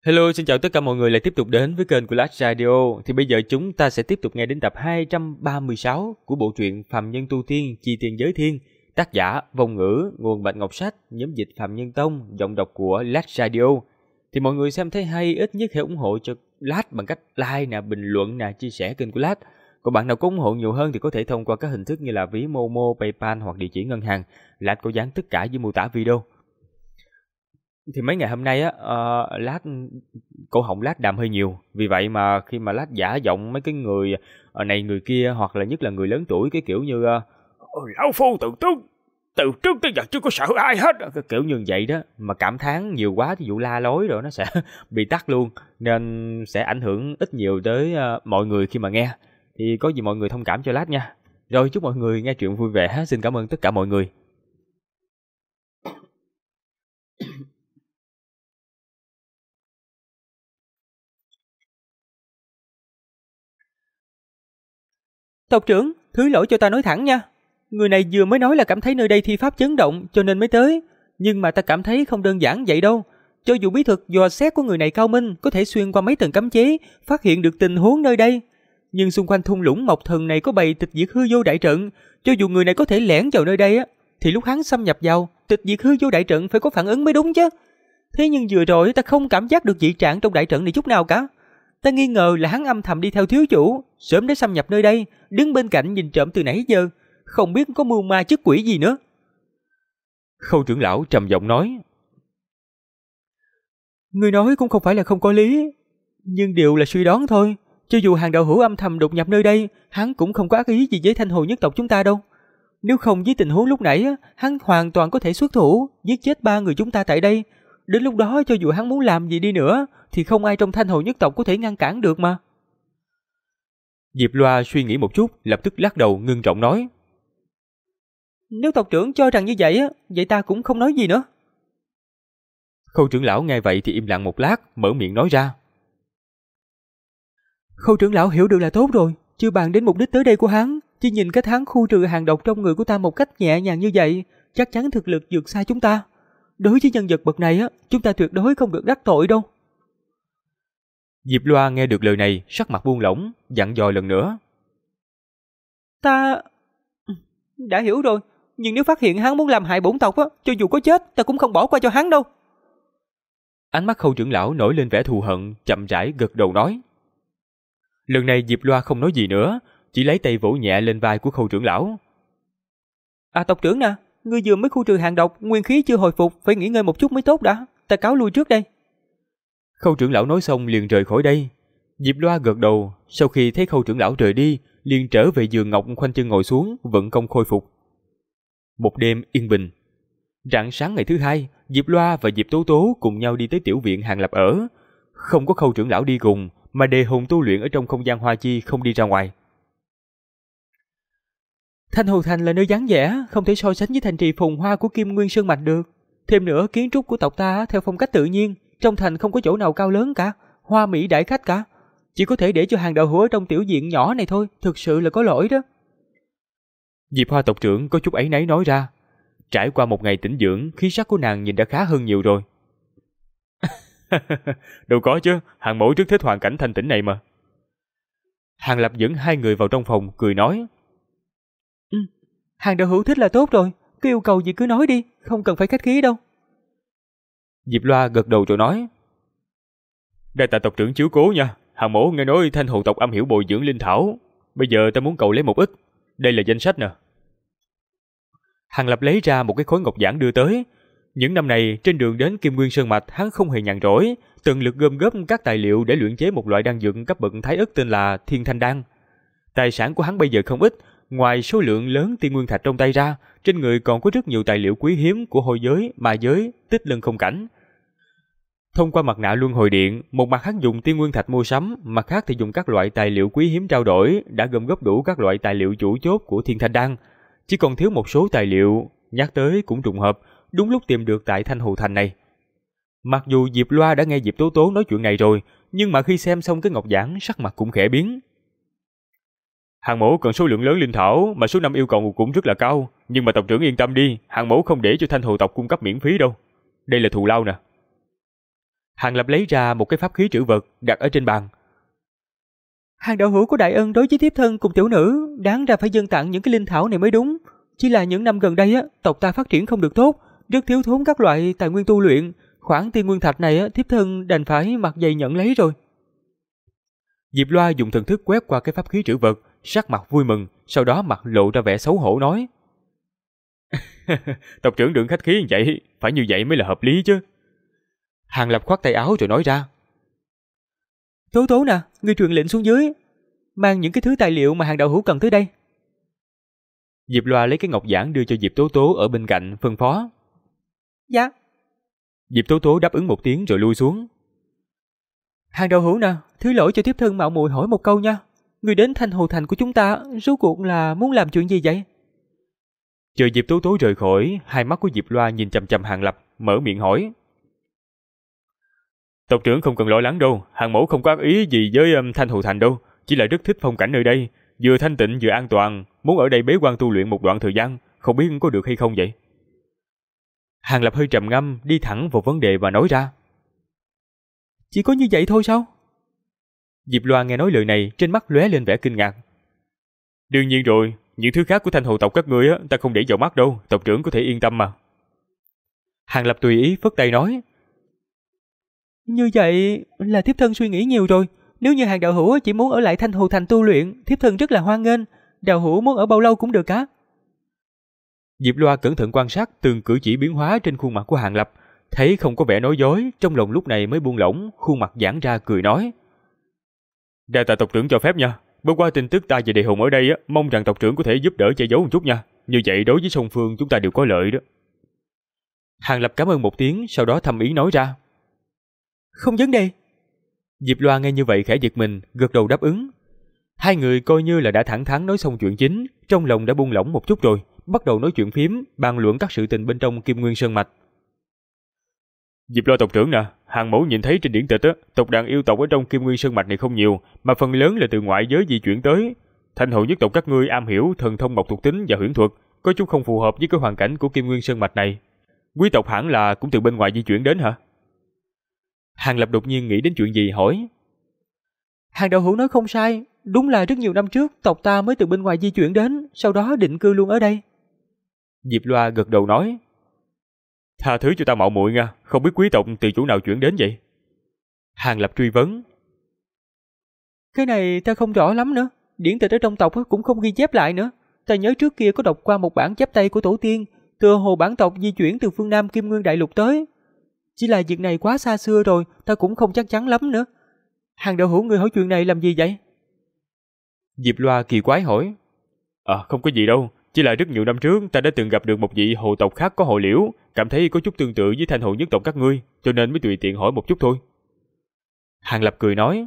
Hello, xin chào tất cả mọi người lại tiếp tục đến với kênh của Last Radio. Thì bây giờ chúng ta sẽ tiếp tục nghe đến tập 236 của bộ truyện Phàm Nhân Tu Tiên Chi Tiên Giới Thiên. Tác giả Vong Ngữ, nguồn Bạch Ngọc Sách, nhóm dịch Phàm Nhân Tông, giọng đọc của Last Radio. Thì mọi người xem thấy hay ít nhất hãy ủng hộ cho Last bằng cách like nè, bình luận nè, chia sẻ kênh của Last. Còn bạn nào có ủng hộ nhiều hơn thì có thể thông qua các hình thức như là ví Momo, PayPal hoặc địa chỉ ngân hàng. Last có dán tất cả dưới mô tả video. Thì mấy ngày hôm nay á, Lát cổ họng Lát đàm hơi nhiều. Vì vậy mà khi mà Lát giả giọng mấy cái người này người kia, hoặc là nhất là người lớn tuổi, cái kiểu như lão phu từ trước tới giờ chưa có sợ ai hết, cái kiểu như vậy đó, mà cảm thán nhiều quá ví dụ la lối rồi nó sẽ bị tắt luôn, nên sẽ ảnh hưởng ít nhiều tới mọi người khi mà nghe. Thì có gì mọi người thông cảm cho Lát nha. Rồi chúc mọi người nghe chuyện vui vẻ. Xin cảm ơn tất cả mọi người. Tộc trưởng, thứ lỗi cho ta nói thẳng nha. Người này vừa mới nói là cảm thấy nơi đây thi pháp chấn động cho nên mới tới. Nhưng mà ta cảm thấy không đơn giản vậy đâu. Cho dù bí thuật dò xét của người này cao minh, có thể xuyên qua mấy tầng cấm chế, phát hiện được tình huống nơi đây. Nhưng xung quanh thung lũng Mộc Thần này có bày tịch diệt hư vô đại trận. Cho dù người này có thể lẻn vào nơi đây á, thì lúc hắn xâm nhập vào, tịch diệt hư vô đại trận phải có phản ứng mới đúng chứ. Thế nhưng vừa rồi ta không cảm giác được dị trạng trong đại trận này chút nào cả. Ta nghi ngờ là hắn âm thầm đi theo thiếu chủ, sớm đã xâm nhập nơi đây, đứng bên cạnh nhìn trộm từ nãy giờ, không biết có mưu ma chức quỷ gì nữa. Khâu trưởng lão trầm giọng nói. Người nói cũng không phải là không có lý, nhưng điều là suy đoán thôi. Cho dù hàng đạo hữu âm thầm đột nhập nơi đây, hắn cũng không có ác ý gì với Thanh Hồ nhất tộc chúng ta đâu. Nếu không với tình huống lúc nãy, hắn hoàn toàn có thể xuất thủ, giết chết 3 người chúng ta tại đây. Đến lúc đó cho dù hắn muốn làm gì đi nữa, thì không ai trong Thanh Hồ nhất tộc có thể ngăn cản được mà. Diệp Loa suy nghĩ một chút, lập tức lắc đầu ngưng trọng nói. Nếu tộc trưởng cho rằng như vậy, vậy ta cũng không nói gì nữa. Khâu trưởng lão nghe vậy thì im lặng một lát, mở miệng nói ra. Khâu trưởng lão hiểu được là tốt rồi, chưa bàn đến mục đích tới đây của hắn. Chỉ nhìn cách hắn khu trừ hàng độc trong người của ta một cách nhẹ nhàng như vậy, chắc chắn thực lực vượt xa chúng ta. Đối với nhân vật bậc này, chúng ta tuyệt đối không được đắc tội đâu. Diệp Loa nghe được lời này, sắc mặt buông lỏng, dặn dò lần nữa. Ta đã hiểu rồi, nhưng nếu phát hiện hắn muốn làm hại bổn tộc, cho dù có chết, ta cũng không bỏ qua cho hắn đâu. Ánh mắt Khâu trưởng lão nổi lên vẻ thù hận, chậm rãi gật đầu nói. Lần này Diệp Loa không nói gì nữa, chỉ lấy tay vỗ nhẹ lên vai của Khâu trưởng lão. Tộc trưởng nè, ngươi vừa mới khu trừ hàng độc, nguyên khí chưa hồi phục, phải nghỉ ngơi một chút mới tốt đã. Ta cáo lui trước đây. Khâu trưởng lão nói xong liền rời khỏi đây. Diệp Loa gật đầu, sau khi thấy Khâu trưởng lão rời đi, liền trở về giường ngọc khoanh chân ngồi xuống, vận công khôi phục. Một đêm yên bình. Rạng sáng ngày thứ hai, Diệp Loa và Diệp Tố Tố cùng nhau đi tới tiểu viện Hàng Lập ở. Không có Khâu trưởng lão đi cùng, mà đề hồn tu luyện ở trong không gian hoa chi, không đi ra ngoài. Thanh Hồ Thành là nơi vắng vẻ, không thể so sánh với thành trì phồn hoa của Kim Nguyên Sơn Mạch được. Thêm nữa, kiến trúc của tộc ta theo phong cách tự nhiên, trong thành không có chỗ nào cao lớn cả, hoa mỹ đại khách cả. Chỉ có thể để cho hàng đạo hữu ở trong tiểu viện nhỏ này thôi, thực sự là có lỗi đó. Diệp Hoa tộc trưởng có chút áy náy nói ra. Trải qua một ngày tĩnh dưỡng, khí sắc của nàng nhìn đã khá hơn nhiều rồi. Đâu có chứ, Hàng mẫu rất thích hoàn cảnh thanh tĩnh này mà. Hàng Lập dẫn hai người vào trong phòng, cười nói. Hàng đạo hữu thích là tốt rồi, cứ yêu cầu gì cứ nói đi, không cần phải khách khí đâu. Diệp Loa gật đầu rồi nói. Đa tạ tộc trưởng chiếu cố nha, Hàng mẫu nghe nói Thanh Hồ tộc am hiểu bồi dưỡng linh thảo, bây giờ ta muốn cầu lấy một ít, đây là danh sách nè. Hàng Lập lấy ra một cái khối ngọc giản đưa tới. Những năm này trên đường đến Kim Nguyên Sơn Mạch, hắn không hề nhàn rỗi, tận lực gom góp các tài liệu để luyện chế một loại đan dược cấp bậc thái ức tên là Thiên Thanh Đan. Tài sản của hắn bây giờ không ít, ngoài số lượng lớn tiên nguyên thạch trong tay ra, trên người còn có rất nhiều tài liệu quý hiếm của hôi giới, ma giới, tích lân không cảnh. Thông qua mặt nạ luân hồi điện, một mặt hắn dùng tiên nguyên thạch mua sắm, mặt khác thì dùng các loại tài liệu quý hiếm trao đổi, đã gom góp đủ các loại tài liệu chủ chốt của Thiên Thanh Đan. Chỉ còn thiếu một số tài liệu, nhắc tới cũng trùng hợp, đúng lúc tìm được tại Thanh Hồ Thành này. Mặc dù Diệp Loa đã nghe Diệp Tố Tố nói chuyện này rồi, nhưng mà khi xem xong cái ngọc giản, sắc mặt cũng khẽ biến. Hàng mẫu cần số lượng lớn linh thảo, mà số năm yêu cầu cũng rất là cao, nhưng mà tộc trưởng yên tâm đi, hàng mẫu không để cho Thanh Hồ tộc cung cấp miễn phí đâu. Đây là thù lao nè. Hàng Lập lấy ra một cái pháp khí trữ vật đặt ở trên bàn. Hàng đạo hữu có đại ân đối với thiếp thân cùng tiểu nữ, đáng ra phải dâng tặng những cái linh thảo này mới đúng. Chỉ là những năm gần đây tộc ta phát triển không được tốt, rất thiếu thốn các loại tài nguyên tu luyện. Khoản tiên nguyên thạch này thiếp thân đành phải mặt dày nhận lấy rồi. Diệp Loa dùng thần thức quét qua cái pháp khí trữ vật, sắc mặt vui mừng, sau đó mặt lộ ra vẻ xấu hổ nói: tộc trưởng đừng khách khí như vậy, phải như vậy mới là hợp lý chứ. Hàng Lập khoát tay áo rồi nói ra: Tố Tố nè, ngươi truyền lệnh xuống dưới, mang những cái thứ tài liệu mà Hàng đạo hữu cần tới đây. Diệp Loa lấy cái ngọc giản đưa cho Diệp Tố Tố ở bên cạnh phân phó. Dạ. Diệp Tố Tố đáp ứng một tiếng rồi lui xuống. Hàng đạo hữu nè, thứ lỗi cho tiếp thân mạo muội hỏi một câu nha. Người đến Thanh Hồ Thành của chúng ta, rốt cuộc là muốn làm chuyện gì vậy? Chờ Diệp Tố Tố rời khỏi, hai mắt của Diệp Loa nhìn chằm chằm Hàng Lập, mở miệng hỏi: Tộc trưởng không cần lo lắng đâu, Hàng mẫu không có ác ý gì với Thanh Hồ Thành đâu, chỉ là rất thích phong cảnh nơi đây, vừa thanh tịnh vừa an toàn, muốn ở đây bế quan tu luyện một đoạn thời gian, không biết có được hay không vậy? Hàng Lập hơi trầm ngâm, đi thẳng vào vấn đề và nói ra: Chỉ có như vậy thôi sao? Diệp Loa nghe nói lời này, trên mắt lóe lên vẻ kinh ngạc. Đương nhiên rồi, những thứ khác của Thanh Hồ tộc các ngươi ta không để vào mắt đâu, tộc trưởng có thể yên tâm mà. Hàng Lập tùy ý phất tay nói: Như vậy là thiếp thân suy nghĩ nhiều rồi. Nếu như Hàng đạo hữu chỉ muốn ở lại Thanh Hồ Thành tu luyện, thiếp thân rất là hoan nghênh. Đạo hữu muốn ở bao lâu cũng được cả. Diệp Loa cẩn thận quan sát từng cử chỉ biến hóa trên khuôn mặt của Hàng Lập, thấy không có vẻ nói dối, trong lòng lúc này mới buông lỏng, khuôn mặt giãn ra cười nói: Đa tạ tộc trưởng cho phép nha, bất qua tin tức ta và Đề Hùng ở đây mong rằng tộc trưởng có thể giúp đỡ che giấu một chút nha, như vậy đối với song phương chúng ta đều có lợi đó. Hàng Lập cảm ơn một tiếng, sau đó thầm ý nói ra: Không vấn đề. Diệp Loa nghe như vậy khẽ giật mình, gật đầu đáp ứng. Hai người coi như là đã thẳng thắn nói xong chuyện chính, trong lòng đã buông lỏng một chút rồi, bắt đầu nói chuyện phím, bàn luận các sự tình bên trong Kim Nguyên Sơn Mạch. Diệp Loa tộc trưởng nè, Hàng mẫu nhìn thấy trên điển tịch tộc đàn yêu tộc ở trong Kim Nguyên Sơn Mạch này không nhiều, mà phần lớn là từ ngoại giới di chuyển tới. Thanh Hồ nhất tộc các ngươi am hiểu thần thông mộc thuộc tính và huyễn thuật, có chút không phù hợp với cái hoàn cảnh của Kim Nguyên Sơn Mạch này. Quý tộc hẳn là cũng từ bên ngoài di chuyển đến hả? Hàng Lập đột nhiên nghĩ đến chuyện gì hỏi. Hàng đạo hữu nói không sai, đúng là rất nhiều năm trước tộc ta mới từ bên ngoài di chuyển đến, sau đó định cư luôn ở đây. Diệp Loa gật đầu nói: Tha thứ cho ta mạo muội nha, không biết quý tộc từ chỗ nào chuyển đến vậy? Hàng Lập truy vấn. Cái này ta không rõ lắm nữa, điển tịch ở trong tộc cũng không ghi chép lại nữa. Ta nhớ trước kia có đọc qua một bản chép tay của tổ tiên, tựa hồ bản tộc di chuyển từ phương Nam Kim Nguyên Đại Lục tới. Chỉ là việc này quá xa xưa rồi, ta cũng không chắc chắn lắm nữa. Hàng đạo hữu người hỏi chuyện này làm gì vậy? Diệp Loa kỳ quái hỏi. Không có gì đâu, chỉ là rất nhiều năm trước ta đã từng gặp được một vị hồ tộc khác có họ Liễu, cảm thấy có chút tương tự với Thanh Hồ nhất tộc các ngươi, cho nên mới tùy tiện hỏi một chút thôi. Hàng Lập cười nói.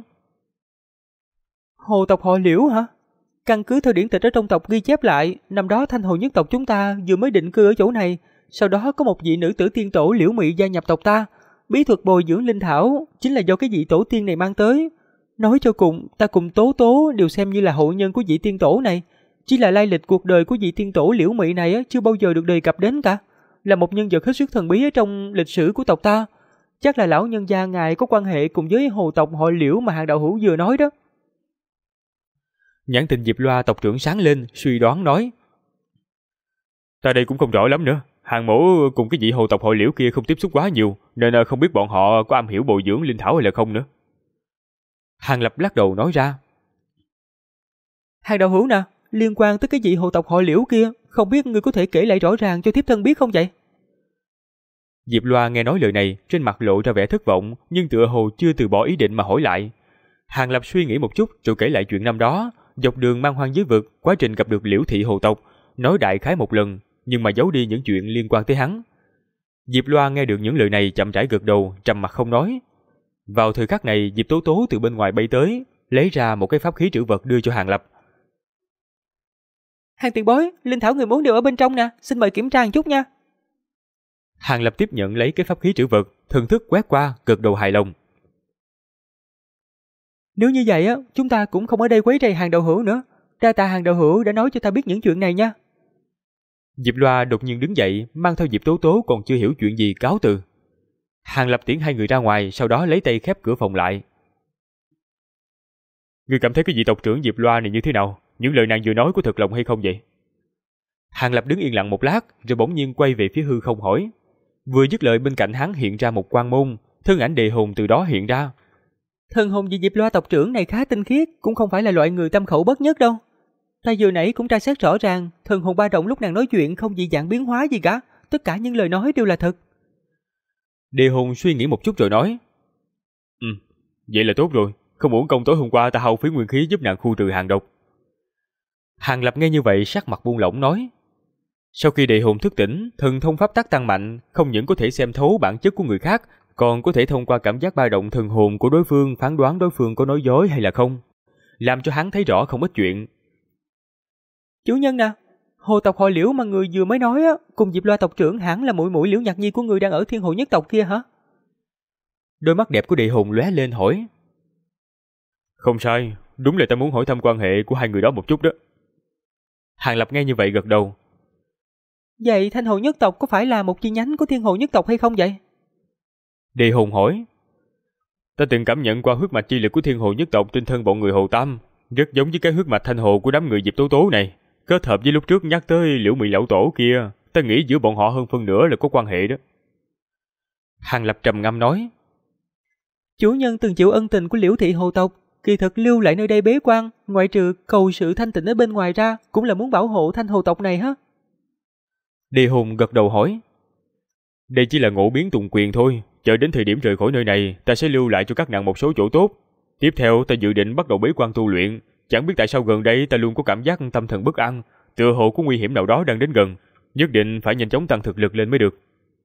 Hồ tộc họ Liễu hả? Căn cứ theo điển tịch ở trong tộc ghi chép lại, năm đó Thanh Hồ nhất tộc chúng ta vừa mới định cư ở chỗ này, sau đó có một vị nữ tử tiên tổ Liễu Mị gia nhập tộc ta. Bí thuật bồi dưỡng linh thảo chính là do cái vị tổ tiên này mang tới. Nói cho cùng, ta cùng Tố Tố đều xem như là hậu nhân của vị tiên tổ này. Chỉ là lai lịch cuộc đời của vị tiên tổ Liễu Mị này chưa bao giờ được đề cập đến cả. Là một nhân vật hết sức thần bí ở trong lịch sử của tộc ta. Chắc là lão nhân gia ngài có quan hệ cùng với hồ tộc họ Liễu mà Hàng đạo hữu vừa nói đó. Nhãn tình Diệp Loa tộc trưởng sáng lên, suy đoán nói. Ta đây cũng không rõ lắm nữa. Hàng mẫu cùng cái vị hồ tộc họ Liễu kia không tiếp xúc quá nhiều, nên không biết bọn họ có am hiểu bồi dưỡng linh thảo hay là không nữa. Hàng Lập lắc đầu nói ra. Hàng đạo hữu nè, liên quan tới cái vị hồ tộc họ Liễu kia, không biết ngươi có thể kể lại rõ ràng cho thiếp thân biết không vậy? Diệp Loa nghe nói lời này, trên mặt lộ ra vẻ thất vọng, nhưng tựa hồ chưa từ bỏ ý định mà hỏi lại. Hàng Lập suy nghĩ một chút rồi kể lại chuyện năm đó, dọc đường mang hoang giới vực, quá trình gặp được Liễu thị hồ tộc, nói đại khái một lần, nhưng mà giấu đi những chuyện liên quan tới hắn. Diệp Loa nghe được những lời này chậm rãi gật đầu, trầm mặt không nói. Vào thời khắc này, Diệp Tố Tố từ bên ngoài bay tới, lấy ra một cái pháp khí trữ vật đưa cho Hàng Lập. Hàng tiền bối, linh thảo người muốn đều ở bên trong nè, xin mời kiểm tra một chút nha. Hàng Lập tiếp nhận lấy cái pháp khí trữ vật, thần thức quét qua, gật đầu hài lòng. Nếu như vậy chúng ta cũng không ở đây quấy rầy Hàng đạo hữu nữa. Đa tạ Hàng đạo hữu đã nói cho ta biết những chuyện này nha. Diệp Loa đột nhiên đứng dậy, mang theo Diệp Tố Tố còn chưa hiểu chuyện gì cáo từ. Hàng Lập tiễn hai người ra ngoài, sau đó lấy tay khép cửa phòng lại. Ngươi cảm thấy cái vị tộc trưởng Diệp Loa này như thế nào? Những lời nàng vừa nói có thật lòng hay không vậy? Hàng Lập đứng yên lặng một lát, rồi bỗng nhiên quay về phía hư không hỏi. Vừa dứt lời, bên cạnh hắn hiện ra một quan môn, thân ảnh Đề Hồn từ đó hiện ra. Thần hồn vị Diệp Loa tộc trưởng này khá tinh khiết, cũng không phải là loại người tâm khẩu bất nhất đâu. Ta vừa nãy cũng tra xét rõ ràng, thần hồn ba động lúc nàng nói chuyện không dị dạng biến hóa gì cả, tất cả những lời nói đều là thật. Đề Hồn suy nghĩ một chút rồi nói. Vậy là tốt rồi, không uổng công tối hôm qua ta hao phí nguyên khí giúp nàng khu trừ hàng độc. Hàng Lập nghe như vậy sắc mặt buông lỏng nói. Sau khi Đề Hồn thức tỉnh, thần thông pháp tắc tăng mạnh, không những có thể xem thấu bản chất của người khác, còn có thể thông qua cảm giác ba động thần hồn của đối phương phán đoán đối phương có nói dối hay là không, làm cho hắn thấy rõ không ít chuyện. Chủ nhân nè, hồ tộc họ Liễu mà người vừa mới nói á, cùng Diệp Loa tộc trưởng hẳn là muội muội Liễu Nhạc Nhi của người đang ở Thiên Hồ nhất tộc kia hả? Đôi mắt đẹp của Đề Hồn lóe lên hỏi. Không sai, đúng là ta muốn hỏi thăm quan hệ của hai người đó một chút đó. Hàng Lập nghe như vậy gật đầu. Vậy Thanh Hồ nhất tộc có phải là một chi nhánh của Thiên Hồ nhất tộc hay không vậy? Đề Hồn hỏi. Ta từng cảm nhận qua huyết mạch chi lực của Thiên Hồ nhất tộc trên thân bọn người Hồ Tam, rất giống với cái huyết mạch thanh hồ của đám người Diệp Tố Tố này. Kết hợp với lúc trước nhắc tới Liễu Mị lão tổ kia, ta nghĩ giữa bọn họ hơn phân nửa là có quan hệ đó. Hàng Lập trầm ngâm nói. Chủ nhân từng chịu ân tình của Liễu thị hồ tộc, kỳ thực lưu lại nơi đây bế quan, ngoại trừ cầu sự thanh tịnh ở bên ngoài ra, cũng là muốn bảo hộ Thanh Hồ tộc này hả? Đề Hồn gật đầu hỏi. Đây chỉ là ngộ biến tùng quyền thôi, chờ đến thời điểm rời khỏi nơi này, ta sẽ lưu lại cho các nàng một số chỗ tốt. Tiếp theo ta dự định bắt đầu bế quan tu luyện, chẳng biết tại sao gần đây ta luôn có cảm giác tâm thần bất an, tựa hồ có nguy hiểm nào đó đang đến gần, nhất định phải nhanh chóng tăng thực lực lên mới được.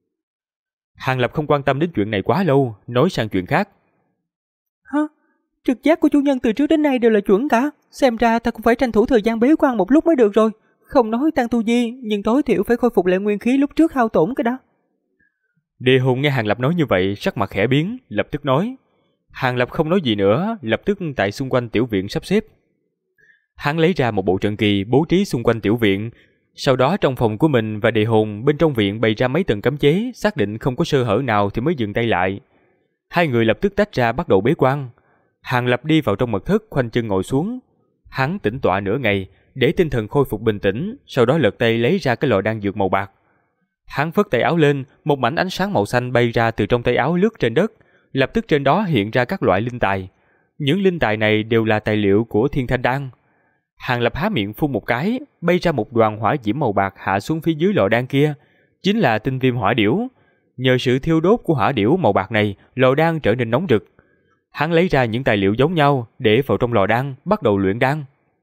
Hàng Lập không quan tâm đến chuyện này quá lâu, nói sang chuyện khác. Hả? Trực giác của chủ nhân từ trước đến nay đều là chuẩn cả, xem ra ta cũng phải tranh thủ thời gian bế quan một lúc mới được rồi. Không nói tăng tu vi, nhưng tối thiểu phải khôi phục lại nguyên khí lúc trước hao tổn cái đó. Đề Hồn nghe Hàng Lập nói như vậy, sắc mặt khẽ biến, lập tức nói. Hàng Lập không nói gì nữa, lập tức tại xung quanh tiểu viện sắp xếp. Hắn lấy ra một bộ trận kỳ bố trí xung quanh tiểu viện, sau đó trong phòng của mình và Đề Hồn bên trong viện bày ra mấy tầng cấm chế, xác định không có sơ hở nào thì mới dừng tay lại. Hai người lập tức tách ra bắt đầu bế quan. Hàng Lập đi vào trong mật thất khoanh chân ngồi xuống. Hắn tĩnh tọa nửa ngày để tinh thần khôi phục bình tĩnh, sau đó lật tay lấy ra cái lọ đan dược màu bạc. Hắn phất tay áo lên, một mảnh ánh sáng màu xanh bay ra từ trong tay áo lướt trên đất, lập tức trên đó hiện ra các loại linh tài. Những linh tài này đều là tài liệu của Thiên Thanh Đan. Hàng Lập há miệng phun một cái, bay ra một đoàn hỏa diễm màu bạc hạ xuống phía dưới lò đan kia, chính là tinh viêm hỏa điểu. Nhờ sự thiêu đốt của hỏa điểu màu bạc này, lò đan trở nên nóng rực. Hắn lấy ra những tài liệu giống nhau để vào trong lò đan, bắt đầu luyện đan.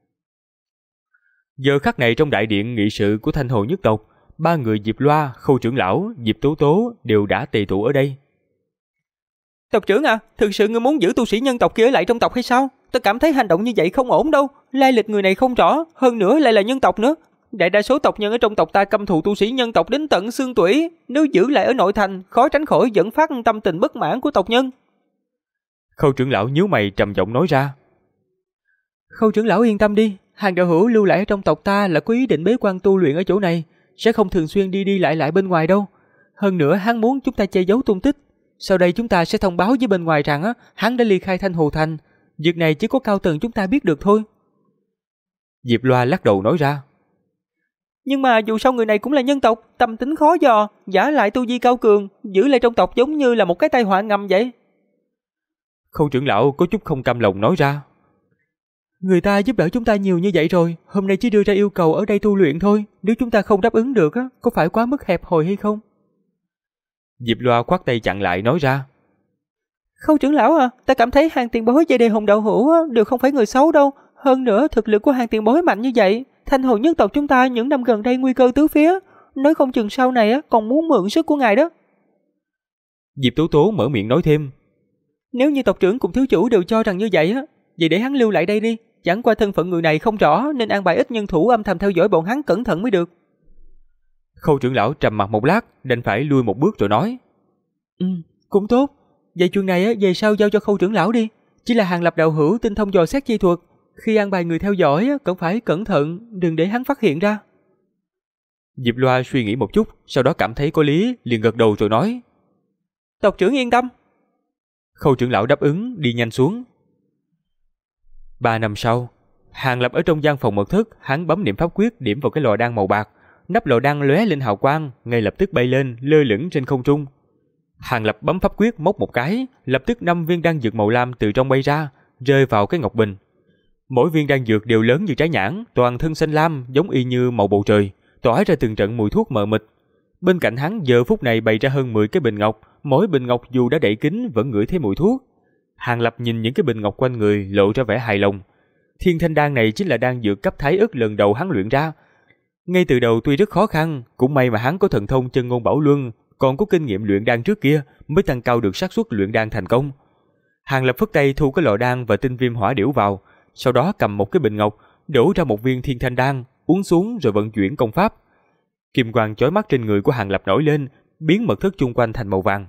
Giờ khắc này trong đại điện nghị sự của Thanh Hồ nhất tộc, ba người Diệp Loa, Khâu trưởng lão, Diệp Tố Tố đều đã tề tụ ở đây. Tộc trưởng à, thực sự ngươi muốn giữ tu sĩ nhân tộc kia ở lại trong tộc hay sao? Ta cảm thấy hành động như vậy không ổn đâu. Lai lịch người này không rõ, hơn nữa lại là nhân tộc nữa. Đại đa số tộc nhân ở trong tộc ta căm thù tu sĩ nhân tộc đến tận xương tủy. Nếu giữ lại ở nội thành, khó tránh khỏi dẫn phát tâm tình bất mãn của tộc nhân. Khâu trưởng lão nhíu mày trầm giọng nói ra. Khâu trưởng lão yên tâm đi, Hàng đạo hữu lưu lại ở trong tộc ta là có ý định bế quan tu luyện ở chỗ này, sẽ không thường xuyên đi đi lại bên ngoài đâu. Hơn nữa hắn muốn chúng ta che giấu tung tích. Sau đây chúng ta sẽ thông báo với bên ngoài rằng hắn đã ly khai Thanh Hồ Thành. Việc này chỉ có cao tầng chúng ta biết được thôi. Diệp Loa lắc đầu nói ra. Nhưng mà dù sao người này cũng là nhân tộc, tâm tính khó dò, giả lại tu vi cao cường, giữ lại trong tộc giống như là một cái tai họa ngầm vậy. Khâu trưởng lão có chút không cam lòng nói ra. Người ta giúp đỡ chúng ta nhiều như vậy rồi, hôm nay chỉ đưa ra yêu cầu ở đây tu luyện thôi. Nếu chúng ta không đáp ứng được có phải quá mức hẹp hòi hay không? Diệp Loa khoát tay chặn lại nói ra. Khâu trưởng lão à, ta cảm thấy Hàng tiền bối và Đề Hồn đạo hữu đều không phải người xấu đâu. Hơn nữa thực lực của Hàng tiền bối mạnh như vậy, Thanh Hồ nhất tộc chúng ta những năm gần đây nguy cơ tứ phía, nói không chừng sau này còn muốn mượn sức của ngài đó. Diệp Tố Tố mở miệng nói thêm. Nếu như tộc trưởng cùng thiếu chủ đều cho rằng như vậy vậy để hắn lưu lại đây đi. Chẳng qua thân phận người này không rõ nên an bài ít nhân thủ âm thầm theo dõi bọn hắn cẩn thận mới được. Khâu trưởng lão trầm mặt một lát, đành phải lui một bước rồi nói. Cũng tốt. Vậy chuyện này về sau giao cho Khâu trưởng lão đi. Chỉ là Hàng Lập đạo hữu tinh thông dò xét chi thuật, khi an bài người theo dõi cần phải cẩn thận, đừng để hắn phát hiện ra. Diệp Loa suy nghĩ một chút, sau đó cảm thấy có lý, liền gật đầu rồi nói. Tộc trưởng yên tâm. Khâu trưởng lão đáp ứng đi nhanh xuống. 3 năm sau, Hàng Lập ở trong gian phòng mật thất, hắn bấm niệm pháp quyết điểm vào cái lò đan màu bạc, nắp lò đan lóe lên hào quang, ngay lập tức bay lên, lơ lửng trên không trung. Hàng Lập bấm pháp quyết móc một cái, lập tức 5 viên đan dược màu lam từ trong bay ra, rơi vào cái ngọc bình. Mỗi viên đan dược đều lớn như trái nhãn, toàn thân xanh lam, giống y như màu bầu trời, tỏa ra từng trận mùi thuốc mờ mịt. Bên cạnh hắn giờ phút này bày ra hơn 10 cái bình ngọc, mỗi bình ngọc dù đã đậy kín vẫn ngửi thấy mùi thuốc. Hàng Lập nhìn những cái bình ngọc quanh người lộ ra vẻ hài lòng. Thiên thanh đan này chính là đan dược cấp thái ức lần đầu hắn luyện ra. Ngay từ đầu tuy rất khó khăn, cũng may mà hắn có thần thông chân ngôn bảo luân, còn có kinh nghiệm luyện đan trước kia mới tăng cao được xác suất luyện đan thành công. Hàng Lập phất tay thu cái lò đan và tinh viêm hỏa điểu vào, sau đó cầm một cái bình ngọc, đổ ra một viên thiên thanh đan, uống xuống rồi vận chuyển công pháp. Kim quang chói mắt trên người của Hàng Lập nổi lên, biến mật thất chung quanh thành màu vàng.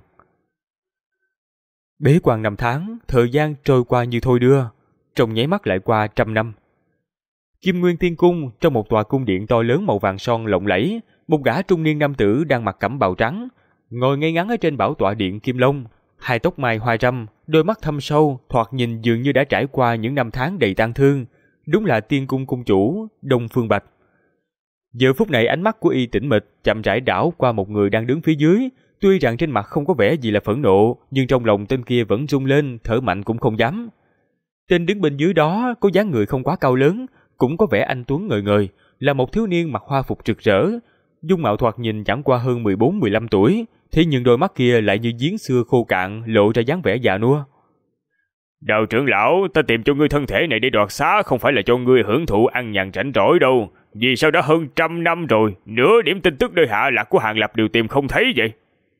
Bế quan 5 tháng, thời gian trôi qua như thôi đưa, trong nháy mắt lại qua 100 năm. Kim Nguyên Tiên Cung, trong một tòa cung điện to lớn màu vàng son lộng lẫy, một gã trung niên nam tử đang mặc cẩm bào trắng, ngồi ngay ngắn ở trên bảo tọa điện kim long, hai tóc mai hoa râm, đôi mắt thâm sâu, thoạt nhìn dường như đã trải qua những năm tháng đầy tang thương, đúng là Tiên Cung cung chủ Đông Phương Bạch. Giờ phút này ánh mắt của y tĩnh mịch, chậm rãi đảo qua một người đang đứng phía dưới, tuy rằng trên mặt không có vẻ gì là phẫn nộ, nhưng trong lòng tên kia vẫn rung lên, thở mạnh cũng không dám. Tên đứng bên dưới đó có dáng người không quá cao lớn, cũng có vẻ anh tuấn ngời ngời, là một thiếu niên mặc hoa phục rực rỡ, dung mạo thoạt nhìn chẳng qua hơn 14-15 tuổi, thế nhưng đôi mắt kia lại như giếng xưa khô cạn, lộ ra dáng vẻ già nua. Đạo trưởng lão, ta tìm cho ngươi thân thể này để đoạt xá, không phải là cho ngươi hưởng thụ ăn nhàn rảnh rỗi đâu. Vì sao đã hơn 100 năm rồi, nửa điểm tin tức nơi hạ lạc của Hàng Lập đều tìm không thấy vậy?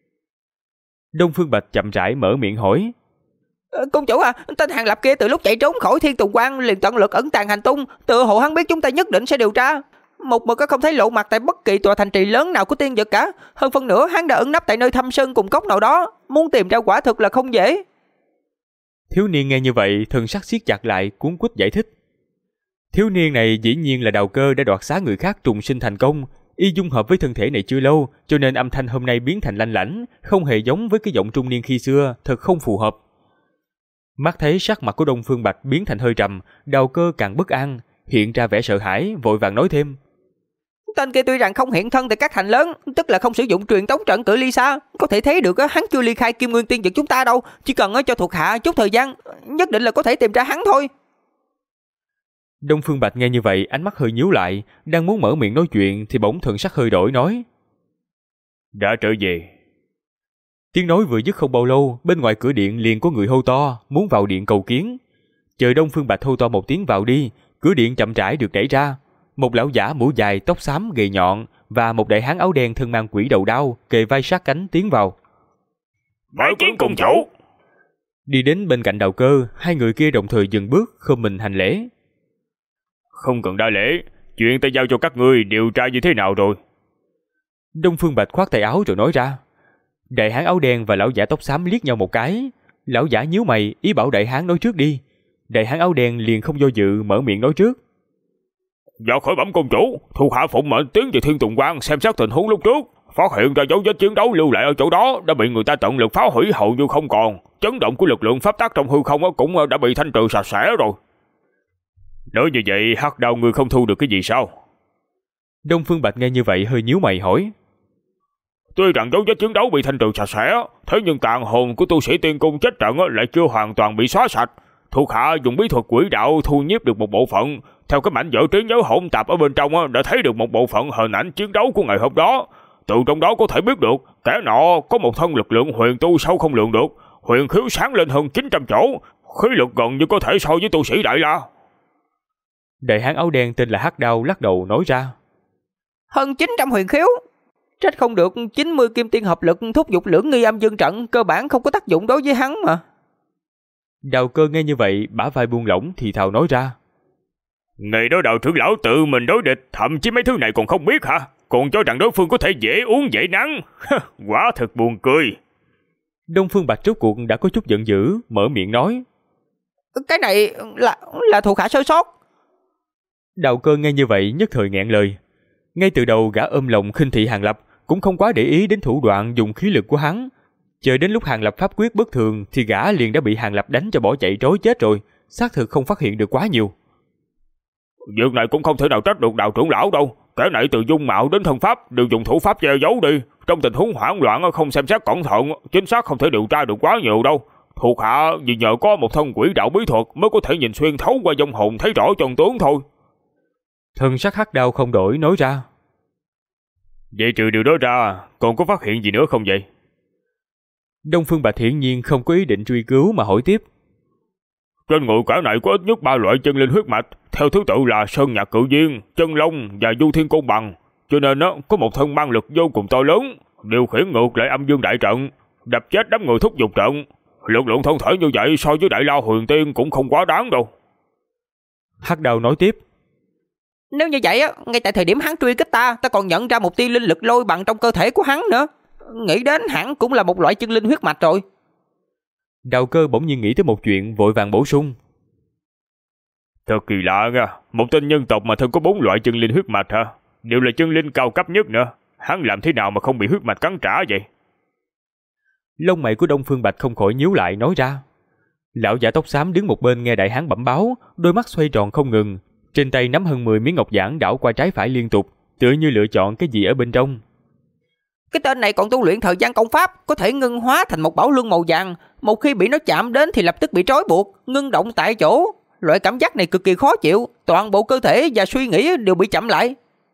Đông Phương Bạch chậm rãi mở miệng hỏi. Công chủ à, tên Hàng Lập kia từ lúc chạy trốn khỏi Thiên Tùng Quan liền tận lực ẩn tàng hành tung, tự hộ hắn biết chúng ta nhất định sẽ điều tra. Một mực không thấy lộ mặt tại bất kỳ tòa thành trì lớn nào của tiên vực cả. Hơn phân nửa hắn đã ẩn nấp tại nơi thâm sơn cùng cốc nào đó, muốn tìm ra quả thực là không dễ. Thiếu niên nghe như vậy, thần sắc siết chặt lại, cuống quýt giải thích. Thiếu niên này dĩ nhiên là Đào Cơ đã đoạt xá người khác trùng sinh thành công. Y dung hợp với thân thể này chưa lâu, cho nên âm thanh hôm nay biến thành lanh lảnh, không hề giống với cái giọng trung niên khi xưa, thật không phù hợp. Mắt thấy sắc mặt của Đông Phương Bạch biến thành hơi trầm, Đào Cơ càng bất an, hiện ra vẻ sợ hãi, vội vàng nói thêm. Tên kia tuy rằng không hiện thân tại các thành lớn, tức là không sử dụng truyền tống trận cự ly xa, có thể thấy được hắn chưa ly khai Kim Nguyên Tiên vực chúng ta đâu, chỉ cần cho thuộc hạ chút thời gian, nhất định là có thể tìm ra hắn thôi. Đông Phương Bạch nghe như vậy, ánh mắt hơi nhíu lại, đang muốn mở miệng nói chuyện thì bỗng thần sắc hơi đổi nói. Đã trở về. Tiếng nói vừa dứt không bao lâu, bên ngoài cửa điện liền có người hô to, muốn vào điện cầu kiến. Chờ Đông Phương Bạch hô to một tiếng vào đi, cửa điện chậm rãi được đẩy ra. Một lão giả mũ dài, tóc xám gầy nhọn và một đại hán áo đen thân mang quỷ đầu đao, kề vai sát cánh tiến vào. Bái kiến cung chủ. Đi đến bên cạnh Đào Cơ, hai người kia đồng thời dừng bước, khom mình hành lễ. Không cần đa lễ, chuyện ta giao cho các ngươi điều tra như thế nào rồi? Đông Phương Bạch khoát tay áo rồi nói ra. Đại hán áo đen và lão giả tóc xám liếc nhau một cái. Lão giả nhíu mày, ý bảo đại hán nói trước đi. Đại hán áo đen liền không do dự mở miệng nói trước. Dạ khởi bẩm công chủ, thuộc hạ phụng mệnh tiến về Thiên Tùng Quan xem xét tình huống lúc trước, phát hiện ra dấu vết chiến đấu lưu lại ở chỗ đó đã bị người ta tận lực phá hủy hầu như không còn, chấn động của lực lượng pháp tắc trong hư không cũng đã bị thanh trừ sạch sẽ rồi. Nói như vậy, hắc đao ngươi không thu được cái gì sao? Đông Phương Bạch nghe như vậy hơi nhíu mày hỏi. Tuy rằng dấu vết chiến đấu bị thanh trừ sạch sẽ, thế nhưng tàn hồn của tu sĩ tiên cung chết trận lại chưa hoàn toàn bị xóa sạch. Thuộc hạ dùng bí thuật quỷ đạo thu nhiếp được một bộ phận, theo cái mảnh vỡ trí nhớ hỗn tạp ở bên trong đã thấy được một bộ phận hình ảnh chiến đấu của ngày hôm đó. Từ trong đó có thể biết được kẻ nọ có một thân lực lượng huyền tu sâu không lường được, huyền khiếu sáng lên hơn 900 chỗ, khí lực gần như có thể so với tu sĩ Đại La. Đại hán áo đen tên là Hắc Đao lắc đầu nói ra. Hơn 900 huyền khiếu, trách không được 90 kim tiên hợp lực thúc giục lưỡng nghi âm dương trận cơ bản không có tác dụng đối với hắn mà. Đào Cơ nghe như vậy, bả vai buông lỏng thì thào nói ra. Ngày đó đạo trưởng lão tự mình đối địch, thậm chí mấy thứ này còn không biết hả? Còn cho rằng đối phương có thể dễ uống dễ nắng. Quả thật buồn cười. Đông Phương Bạch rốt cuộc đã có chút giận dữ, mở miệng nói. Cái này là thuộc hạ sơ sót. Đào Cơ nghe như vậy nhất thời nghẹn lời. Ngay từ đầu gã ôm lòng khinh thị Hàng Lập, cũng không quá để ý đến thủ đoạn dùng khí lực của hắn. Chờ đến lúc Hàng Lập pháp quyết bất thường thì gã liền đã bị Hàng Lập đánh cho bỏ chạy trối chết rồi, xác thực không phát hiện được quá nhiều. Việc này cũng không thể nào trách được đạo trưởng lão đâu. Kẻ này từ dung mạo đến thân pháp đều dùng thủ pháp che giấu đi. Trong tình huống hoảng loạn không xem xét cẩn thận, chính xác không thể điều tra được quá nhiều đâu. Thuộc hạ vì nhờ có một thân quỷ đạo bí thuật mới có thể nhìn xuyên thấu qua vong hồn thấy rõ chân tướng thôi. Thần sắc Hắc Đao không đổi nói ra. Vậy trừ điều đó ra, còn có phát hiện gì nữa không vậy? Đông Phương Bạch hiển nhiên không có ý định truy cứu mà hỏi tiếp. Trên người kẻ này có ít nhất 3 loại chân linh huyết mạch, theo thứ tự là Sơn Nhạc Cự Viên, Chân Long và Du Thiên Côn Bằng. Cho nên có một thân mang lực vô cùng to lớn, điều khiển ngược lại âm dương đại trận, đập chết đám người thúc giục trận. Lực lượng thân thể như vậy so với Đại La Huyền Tiên cũng không quá đáng đâu. Hắc Đao nói tiếp. Nếu như vậy, ngay tại thời điểm hắn truy kích ta còn nhận ra một tia linh lực lôi bằng trong cơ thể của hắn nữa. Nghĩ đến hẳn cũng là một loại chân linh huyết mạch rồi. Đào Cơ bỗng nhiên nghĩ tới một chuyện, vội vàng bổ sung. Thật kỳ lạ nha, một tên nhân tộc mà thân có 4 loại chân linh huyết mạch hả? Đều là chân linh cao cấp nhất nữa. Hắn làm thế nào mà không bị huyết mạch cắn trả vậy? Lông mày của Đông Phương Bạch không khỏi nhíu lại nói ra. Lão giả tóc xám đứng một bên nghe đại hán bẩm báo, đôi mắt xoay tròn không ngừng, trên tay nắm hơn 10 miếng ngọc giản đảo qua trái phải liên tục, tựa như lựa chọn cái gì ở bên trong. Cái tên này còn tu luyện thời gian công pháp, có thể ngưng hóa thành một bảo luân màu vàng, một khi bị nó chạm đến thì lập tức bị trói buộc, ngưng động tại chỗ. Loại cảm giác này cực kỳ khó chịu, toàn bộ cơ thể và suy nghĩ đều bị chậm lại.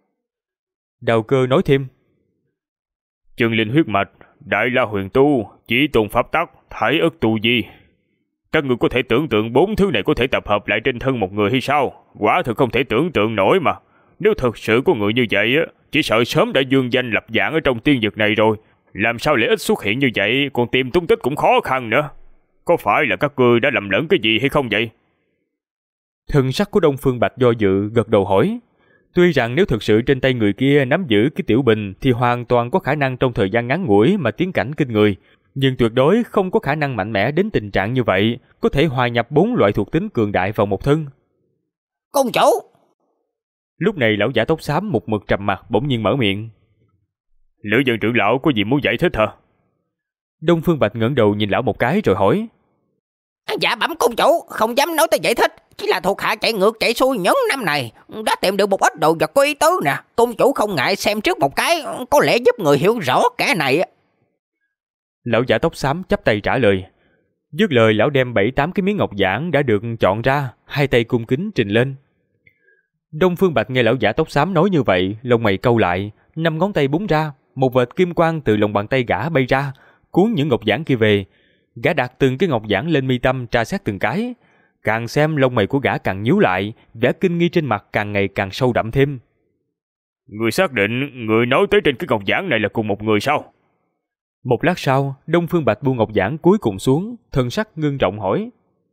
Đào Cơ nói thêm. Chân linh huyết mạch, Đại La Huyền Tu, chỉ tôn pháp tắc, thái ức tu di. Các người có thể tưởng tượng 4 thứ này có thể tập hợp lại trên thân một người hay sao? Quả thực không thể tưởng tượng nổi mà. Nếu thật sự có người như vậy, chỉ sợ sớm đã dương danh lập dạng ở trong tiên vực này rồi. Làm sao lại ít xuất hiện như vậy, còn tìm tung tích cũng khó khăn nữa. Có phải là các ngươi đã lầm lẫn cái gì hay không vậy? Thần sắc của Đông Phương Bạch do dự, gật đầu hỏi. Tuy rằng nếu thực sự trên tay người kia nắm giữ cái tiểu bình thì hoàn toàn có khả năng trong thời gian ngắn ngủi mà tiến cảnh kinh người, nhưng tuyệt đối không có khả năng mạnh mẽ đến tình trạng như vậy, có thể hòa nhập 4 loại thuộc tính cường đại vào một thân. Công chủ! Lúc này lão giả tóc xám một mực trầm mặt bỗng nhiên mở miệng. Lữ Dân trưởng lão có gì muốn giải thích hả? Đông Phương Bạch ngẩng đầu nhìn lão một cái rồi hỏi. Dạ bẩm công chủ, không dám nói tới giải thích, chỉ là thuộc hạ chạy ngược chạy xuôi những năm này, đã tìm được một ít đồ vật có ý tứ nè. Công chủ không ngại xem trước một cái, có lẽ giúp người hiểu rõ kẻ này. Lão giả tóc xám chắp tay trả lời. Dứt lời lão đem 7-8 cái miếng ngọc giản đã được chọn ra, hai tay cung kính trình lên. Đông Phương Bạch nghe lão giả tóc xám nói như vậy, lông mày cau lại, 5 ngón tay búng ra, một vệt kim quang từ lòng bàn tay gã bay ra, cuốn những ngọc giản kia về. Gã đặt từng cái ngọc giản lên mi tâm tra xét từng cái, càng xem lông mày của gã càng nhíu lại, vẻ kinh nghi trên mặt càng ngày càng sâu đậm thêm. Người xác định người nói tới trên cái ngọc giản này là cùng một người sao? Một lát sau, Đông Phương Bạch buông ngọc giản cuối cùng xuống, thân sắc ngưng trọng hỏi.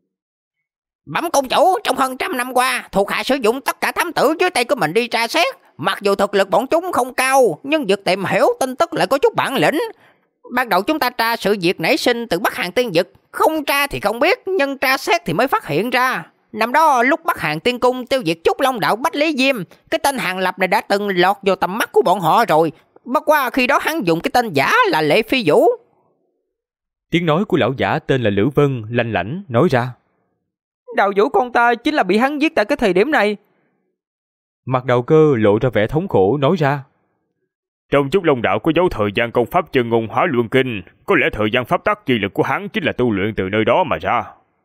Bẩm công chủ, trong hơn 100 năm qua, thuộc hạ sử dụng tất cả thám tử dưới tay của mình đi tra xét. Mặc dù thực lực bọn chúng không cao, nhưng việc tìm hiểu tin tức lại có chút bản lĩnh. Ban đầu chúng ta tra sự việc nảy sinh từ Bắc Hàn Tiên Vực, không tra thì không biết, nhưng tra xét thì mới phát hiện ra. Năm đó lúc Bắc Hàn Tiên Cung tiêu diệt Trúc Long Đạo Bách Lý Diêm, cái tên Hàng Lập này đã từng lọt vào tầm mắt của bọn họ rồi. Bất qua khi đó hắn dùng cái tên giả là Lệ Phi Vũ. Tiếng nói của lão giả tên là Lữ Vân lanh lảnh nói ra. Đào Vũ con ta chính là bị hắn giết tại cái thời điểm này. Mặt Đào Cơ lộ ra vẻ thống khổ nói ra. Trong Trúc Long Đạo có dấu thời gian công pháp Chân Ngôn Hóa Luân Kinh, có lẽ thời gian pháp tắc chi lực của hắn chính là tu luyện từ nơi đó mà ra.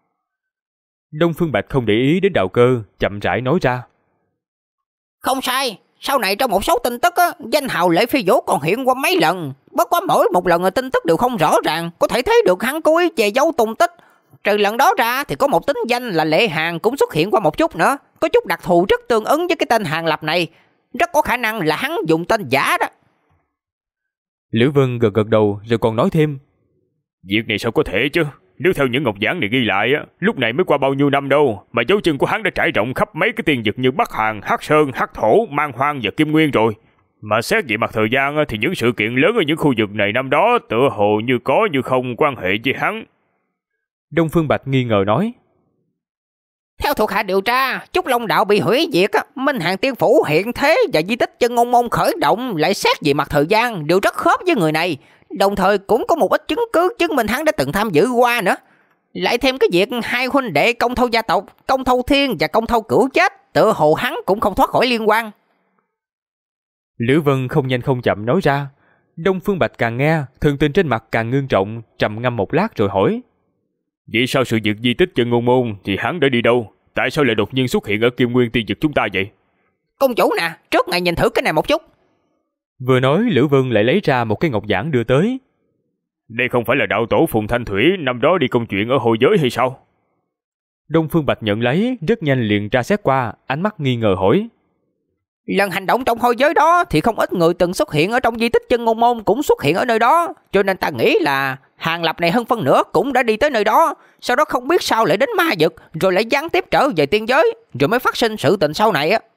Đông Phương Bạch không để ý đến Đào Cơ, chậm rãi nói ra. Không sai, sau này trong một số tin tức danh hào Lệ Phi Vũ còn hiện qua mấy lần. Bất quá mỗi một lần tin tức đều không rõ ràng, có thể thấy được hắn cố ý che giấu tung tích. Trừ lần đó ra thì có một tính danh là Lệ Hàn cũng xuất hiện qua một chút nữa, có chút đặc thù rất tương ứng với cái tên Hàng Lập này, rất có khả năng là hắn dùng tên giả đó. Lữ Vân gật gật đầu rồi còn nói thêm. Việc này sao có thể chứ? Nếu theo những ngọc giản này ghi lại, lúc này mới qua bao nhiêu năm đâu mà dấu chân của hắn đã trải rộng khắp mấy cái tiên vực như Bắc Hàn, Hắc Sơn, Hắc Thổ, Man Hoang và Kim Nguyên rồi. Mà xét về mặt thời gian thì những sự kiện lớn ở những khu vực này năm đó tựa hồ như có như không quan hệ với hắn. Đông Phương Bạch nghi ngờ nói. Theo thuộc hạ điều tra, Trúc Long Đạo bị hủy diệt, Minh Hàng Tiên Phủ hiện thế và di tích Chân Ngôn Môn khởi động lại xét về mặt thời gian đều rất khớp với người này. Đồng thời cũng có một ít chứng cứ chứng minh hắn đã từng tham dự qua nữa. Lại thêm cái việc hai huynh đệ Công Thâu gia tộc, Công Thâu Thiên và Công Thâu Cửu chết, tựa hồ hắn cũng không thoát khỏi liên quan. Lữ Vân không nhanh không chậm nói ra. Đông Phương Bạch càng nghe, thần tình trên mặt càng ngưng trọng, trầm ngâm một lát rồi hỏi: Vậy sao sự việc di tích Chân Ngôn Môn thì hắn đã đi đâu? Tại sao lại đột nhiên xuất hiện ở Kim Nguyên Tiên Vực chúng ta vậy? Công chủ nè, trước ngài nhìn thử cái này một chút. Vừa nói, Lữ Vân lại lấy ra một cái ngọc giản đưa tới. Đây không phải là đạo tổ Phùng Thanh Thủy năm đó đi công chuyện ở hội giới hay sao? Đông Phương Bạch nhận lấy, rất nhanh liền tra xét qua, ánh mắt nghi ngờ hỏi: Lần hành động trong hội giới đó thì không ít người từng xuất hiện ở trong di tích Chân Ngôn Môn cũng xuất hiện ở nơi đó, cho nên ta nghĩ là Hàng Lập này hơn phân nửa cũng đã đi tới nơi đó, sau đó không biết sao lại đến ma vực, rồi lại gián tiếp trở về tiên giới, rồi mới phát sinh sự tình sau này á.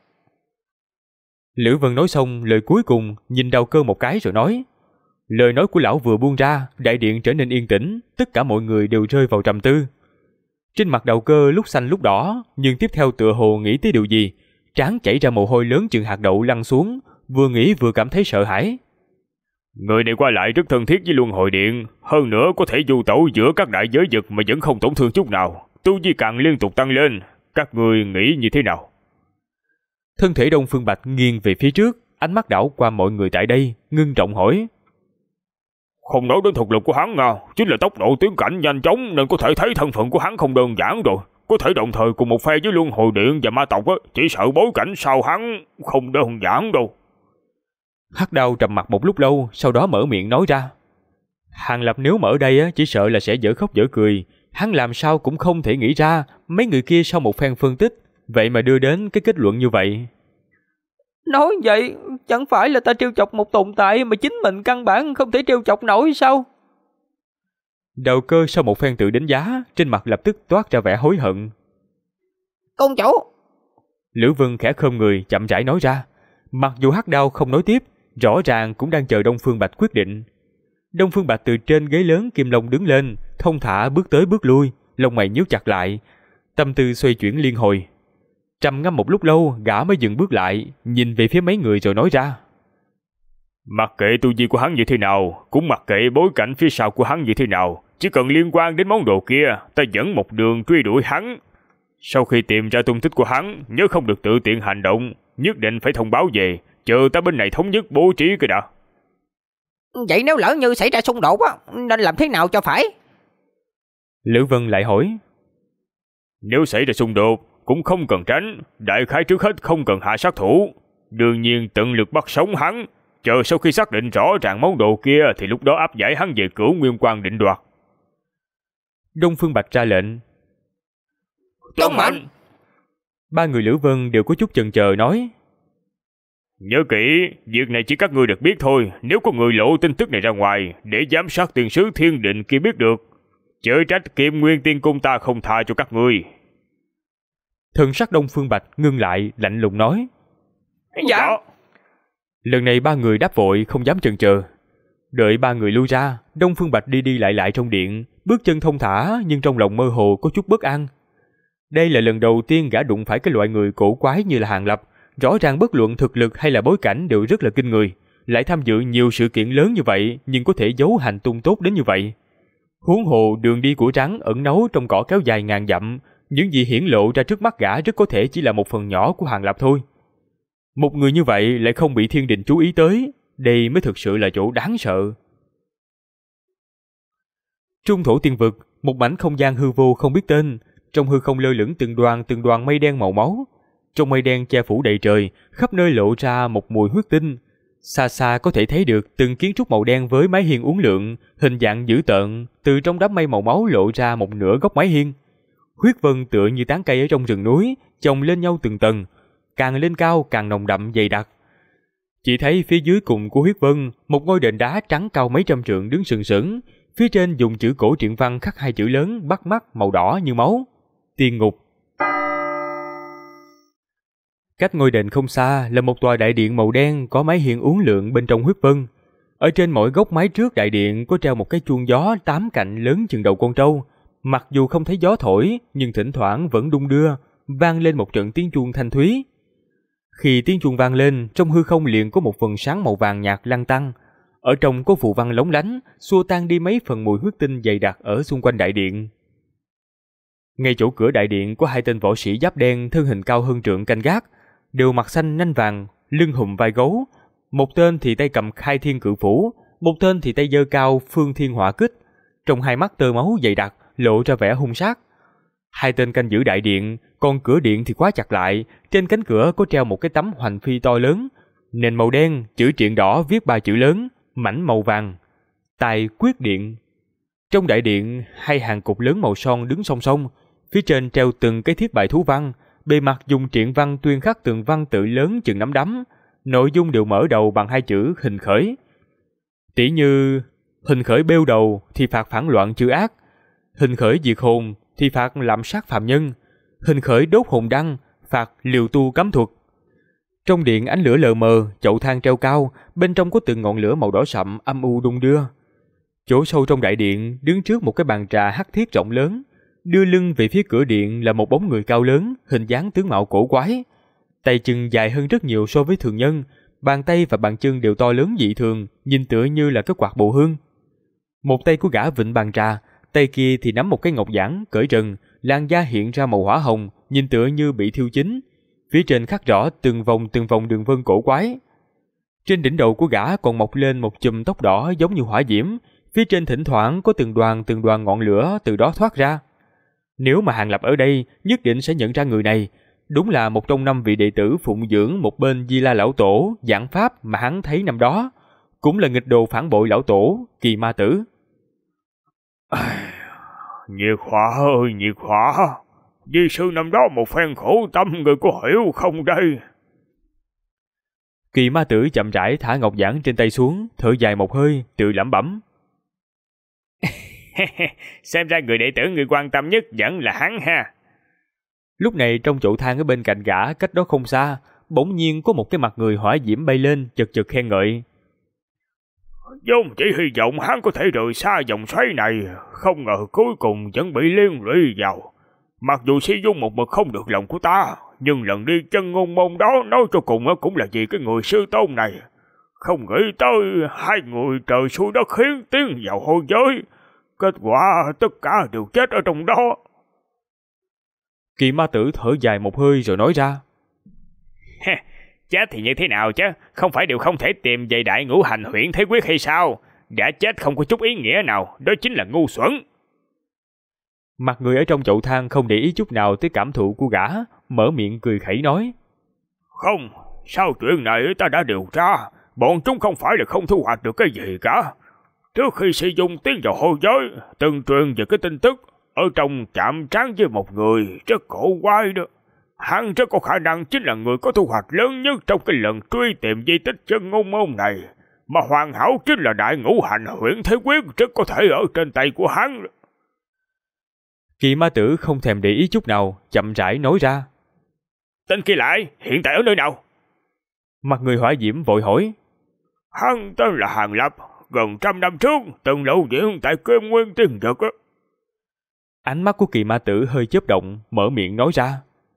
Lữ Vân nói xong lời cuối cùng, nhìn Đào Cơ một cái rồi nói. Lời nói của lão vừa buông ra, đại điện trở nên yên tĩnh, tất cả mọi người đều rơi vào trầm tư. Trên mặt Đào Cơ lúc xanh lúc đỏ, nhưng tiếp theo tựa hồ nghĩ tới điều gì, trán chảy ra mồ hôi lớn chừng hạt đậu lăn xuống, vừa nghĩ vừa cảm thấy sợ hãi. Người này qua lại rất thân thiết với Luân Hồi Điện, hơn nữa có thể du tẩu giữa các đại giới vực mà vẫn không tổn thương chút nào, tu vi càng liên tục tăng lên, các người nghĩ như thế nào? Thân thể Đông Phương Bạch nghiêng về phía trước, ánh mắt đảo qua mọi người tại đây, ngưng trọng hỏi. Không nói đến thực lực của hắn à, chính là tốc độ tiến cảnh nhanh chóng nên có thể thấy thân phận của hắn không đơn giản rồi. Có thể đồng thời cùng một phe với Luân Hồi Điện và ma tộc á, chỉ sợ bối cảnh sau hắn không đơn giản đâu. Hắc Đao trầm mặt một lúc lâu, sau đó mở miệng nói ra. Hàng Lập nếu mà ở đây á, chỉ sợ là sẽ dở khóc dở cười. Hắn làm sao cũng không thể nghĩ ra mấy người kia sau một phen phân tích, vậy mà đưa đến cái kết luận như vậy. Nói vậy, chẳng phải là ta trêu chọc một tồn tại mà chính mình căn bản không thể trêu chọc nổi sao? Đào Cơ sau một phen tự đánh giá, trên mặt lập tức toát ra vẻ hối hận. Công chủ! Lữ Vân khẽ khom người, chậm rãi nói ra. Mặc dù Hắc Đao không nói tiếp, rõ ràng cũng đang chờ Đông Phương Bạch quyết định. Đông Phương Bạch từ trên ghế lớn kim long đứng lên, thông thả bước tới bước lui, lông mày nhíu chặt lại, tâm tư xoay chuyển liên hồi. Trầm ngâm một lúc lâu, gã mới dừng bước lại, nhìn về phía mấy người rồi nói ra. Mặc kệ tu vi của hắn như thế nào, cũng mặc kệ bối cảnh phía sau của hắn như thế nào, chỉ cần liên quan đến món đồ kia, ta dẫn một đường truy đuổi hắn. Sau khi tìm ra tung tích của hắn, nhớ không được tự tiện hành động, nhất định phải thông báo về, chờ ta bên này thống nhất bố trí cái đã. Vậy nếu lỡ như xảy ra xung đột á, nên làm thế nào cho phải? Lữ Vân lại hỏi. Nếu xảy ra xung đột, cũng không cần tránh, đại khái trước hết không cần hạ sát thủ. Đương nhiên tận lực bắt sống hắn, chờ sau khi xác định rõ ràng món đồ kia thì lúc đó áp giải hắn về Cửu Nguyên Quan định đoạt. Đông Phương Bạch ra lệnh. Tuân mệnh. Ba người Lữ Vân đều có chút chần chờ nói. Nhớ kỹ, việc này chỉ các ngươi được biết thôi, nếu có người lộ tin tức này ra ngoài, để giám sát tiền sứ Thiên Định kia biết được, chớ trách Kim Nguyên Tiên Cung ta không tha cho các ngươi. Thần sắc Đông Phương Bạch ngưng lại, lạnh lùng nói. Dạ. Lần này ba người đáp vội, không dám chần chờ. Đợi ba người lui ra, Đông Phương Bạch đi đi lại lại trong điện, bước chân thông thả nhưng trong lòng mơ hồ có chút bất an. Đây là lần đầu tiên gã đụng phải cái loại người cổ quái như là Hàng Lập, rõ ràng bất luận thực lực hay là bối cảnh đều rất là kinh người, lại tham dự nhiều sự kiện lớn như vậy nhưng có thể giấu hành tung tốt đến như vậy. Huống hồ đường đi của rắn ẩn náu trong cỏ kéo dài ngàn dặm, những gì hiển lộ ra trước mắt gã rất có thể chỉ là một phần nhỏ của Hàng Lập thôi. Một người như vậy lại không bị thiên đình chú ý tới, đây mới thực sự là chỗ đáng sợ. Trung thổ tiên vực, một mảnh không gian hư vô không biết tên, trong hư không lơ lửng từng đoàn mây đen màu máu. Trong mây đen che phủ đầy trời, khắp nơi lộ ra một mùi huyết tinh. Xa xa có thể thấy được từng kiến trúc màu đen với mái hiên uốn lượn, hình dạng dữ tợn, từ trong đám mây màu máu lộ ra một nửa góc mái hiên. Huyết vân tựa như tán cây ở trong rừng núi, chồng lên nhau từng tầng, càng lên cao càng nồng đậm dày đặc. Chỉ thấy phía dưới cùng của huyết vân, một ngôi đền đá trắng cao mấy trăm trượng đứng sừng sững, phía trên dùng chữ cổ truyện văn khắc hai chữ lớn bắt mắt màu đỏ như máu: Tiên Ngục. Cách ngôi đền không xa là một tòa đại điện màu đen có mái hiên uốn lượn bên trong huyết vân. Ở trên mỗi góc mái trước đại điện có treo một cái chuông gió 8 cạnh lớn chừng đầu con trâu. Mặc dù không thấy gió thổi, nhưng thỉnh thoảng vẫn đung đưa, vang lên một trận tiếng chuông thanh thúy. Khi tiếng chuông vang lên, trong hư không liền có một vầng sáng màu vàng nhạt lăn tăn. Ở trong có phù văn lóng lánh, xua tan đi mấy phần mùi huyết tinh dày đặc ở xung quanh đại điện. Ngay chỗ cửa đại điện có 2 tên võ sĩ giáp đen thân hình cao hơn trượng canh gác, đều mặt xanh nanh vàng, lưng hùm vai gấu. Một tên thì tay cầm Khai Thiên Cự Phủ, một tên thì tay giơ cao Phương Thiên Hỏa Kích. Trong hai mắt tơ máu dày đặc, lộ ra vẻ hung sát. 2 tên canh giữ đại điện, còn cửa điện thì khóa chặt lại. Trên cánh cửa có treo một cái tấm hoành phi to lớn, nền màu đen, chữ triện đỏ viết 3 chữ lớn, mảnh màu vàng: Tài Quyết Điện. Trong đại điện, 2 hàng cột lớn màu son đứng song song, phía trên treo từng cái thiết bài thú văn, bề mặt dùng triện văn tuyên khắc từng văn tự lớn chừng nắm đấm, nội dung đều mở đầu bằng 2 chữ Hình Khởi. Tỉ như Hình Khởi bêu đầu thì phạt phản loạn chư ác, Hình Khởi diệt hồn thì phạt lạm sát phạm nhân, Hình Khởi đốt hồn đăng phạt liều tu cấm thuật. Trong điện ánh lửa lờ mờ, chậu than treo cao, bên trong có từng ngọn lửa màu đỏ sậm âm u đung đưa. Chỗ sâu trong đại điện, đứng trước một cái bàn trà hắc thiết rộng lớn, đưa lưng về phía cửa điện là một bóng người cao lớn, hình dáng tướng mạo cổ quái. Tay chân dài hơn rất nhiều so với thường nhân, bàn tay và bàn chân đều to lớn dị thường, nhìn tựa như là cái quạt bồ hương. Một tay của gã vịn bàn trà, tay kia thì nắm một cái ngọc giản cởi trần, làn da hiện ra màu hỏa hồng, nhìn tựa như bị thiêu chín. Phía trên khắc rõ từng vòng đường vân cổ quái. Trên đỉnh đầu của gã còn mọc lên một chùm tóc đỏ giống như hỏa diễm, phía trên thỉnh thoảng có từng đoàn ngọn lửa từ đó thoát ra. Nếu mà Hàng Lập ở đây, nhất định sẽ nhận ra người này. Đúng là một trong 5 vị đệ tử phụng dưỡng một bên Di La Lão Tổ giảng pháp mà hắn thấy năm đó, cũng là nghịch đồ phản bội Lão Tổ, Kỳ Ma Tử. Nhiệt Hỏa ơi Nhiệt Hỏa, di sư năm đó một phen khổ tâm, người có hiểu không đây? Kỳ Ma Tử chậm rãi thả ngọc giản trên tay xuống, thở dài một hơi, tự lẩm bẩm. Xem ra người đệ tử người quan tâm nhất vẫn là hắn ha. Lúc này trong chậu than ở bên cạnh gã, cách đó không xa, bỗng nhiên có một cái mặt người hỏa diễm bay lên, chật chật khen ngợi. Vốn chỉ hy vọng hắn có thể rời xa dòng xoáy này, không ngờ cuối cùng vẫn bị liên lụy vào. Mặc dù Si Dung một mực không được lòng của ta, nhưng lần đi chân ngôn môn đó nói cho cùng cũng là vì cái người sư tôn này. Không nghĩ tới 2 người trời xui đất khiến tiến vào hôi giới, kết quả tất cả đều chết ở trong đó. Kỳ Ma Tử thở dài một hơi rồi nói ra. Chết thì như thế nào chứ, không phải đều không thể tìm về Đại Ngũ Hành Huyễn Thế Quyết hay sao? Đã chết không có chút ý nghĩa nào, đó chính là ngu xuẩn. Mặt người ở trong chậu than không để ý chút nào tới cảm thụ của gã, mở miệng cười khẩy nói. Không, sau chuyện này ta đã điều tra, bọn chúng không phải là không thu hoạch được cái gì cả. Trước khi Si Dung tiến vào hôi giới, từng truyền về cái tin tức ở trong chạm trán với một người rất cổ quái đó. Hắn rất có khả năng chính là người có thu hoạch lớn nhất trong cái lần truy tìm di tích chân ngôn môn này, mà hoàn hảo chính là Đại Ngũ Hành Huyễn Thế Quyết rất có thể ở trên tay của hắn. Kỳ Ma Tử không thèm để ý chút nào, chậm rãi nói ra. Tên kia lại, hiện tại ở nơi nào? Mặt người hỏa diễm vội hỏi. Hắn tên là Hàng Lập, gần 100 năm trước từng lộ diện tại Kim Nguyên Tiên Dực. Ánh mắt của Kỳ Ma Tử hơi chớp động, mở miệng nói ra.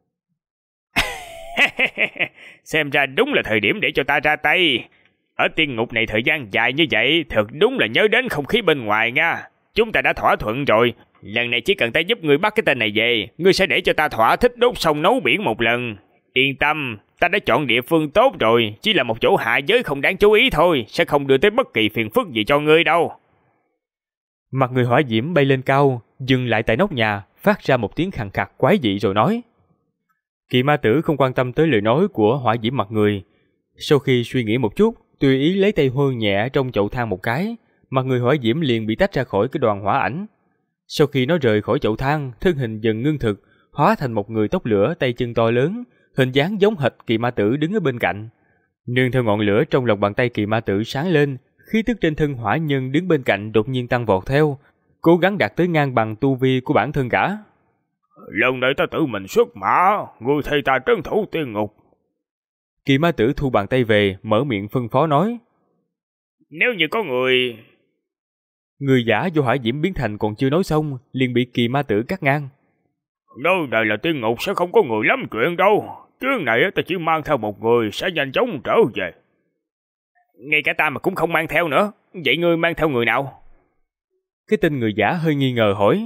Xem ra đúng là thời điểm để cho ta ra tay. Ở tiên ngục này thời gian dài như vậy, thật đúng là nhớ đến không khí bên ngoài nha. Chúng ta đã thỏa thuận rồi, lần này chỉ cần ta giúp ngươi bắt cái tên này về, ngươi sẽ để cho ta thỏa thích đốt sông nấu biển một lần. Yên tâm, ta đã chọn địa phương tốt rồi, chỉ là một chỗ hạ giới không đáng chú ý thôi, sẽ không đưa tới bất kỳ phiền phức gì cho ngươi đâu. Mặt người hỏa diễm bay lên cao, dừng lại tại nóc nhà, phát ra một tiếng khàn khặt quái dị rồi nói. Kỳ Ma Tử không quan tâm tới lời nói của hỏa diễm mặt người. Sau khi suy nghĩ một chút, tùy ý lấy tay hơ nhẹ trong chậu than một cái, mặt người hỏa diễm liền bị tách ra khỏi cái đoàn hỏa ảnh. Sau khi nó rời khỏi chậu than, thân hình dần ngưng thực, hóa thành một người tóc lửa tay chân to lớn, hình dáng giống hệt Kỳ Ma Tử đứng ở bên cạnh. Nương theo ngọn lửa trong lòng bàn tay Kỳ Ma Tử sáng lên, khí tức trên thân hỏa nhân đứng bên cạnh đột nhiên tăng vọt theo, cố gắng đạt tới ngang bằng tu vi của bản thân gã. Lần này ta tự mình xuất mã, người thầy ta trấn thủ tiên ngục. Kỳ Ma Tử thu bàn tay về, mở miệng phân phó nói. Nếu như có người... Người giả do hỏa diễm biến thành còn chưa nói xong, liền bị Kỳ Ma Tử cắt ngang. Nơi này là tiên ngục, sẽ không có người lắm chuyện đâu. Chuyến này ta chỉ mang theo một người sẽ nhanh chóng trở về. Ngay cả ta mà cũng không mang theo nữa. Vậy ngươi mang theo người nào? Cái tên người giả hơi nghi ngờ hỏi.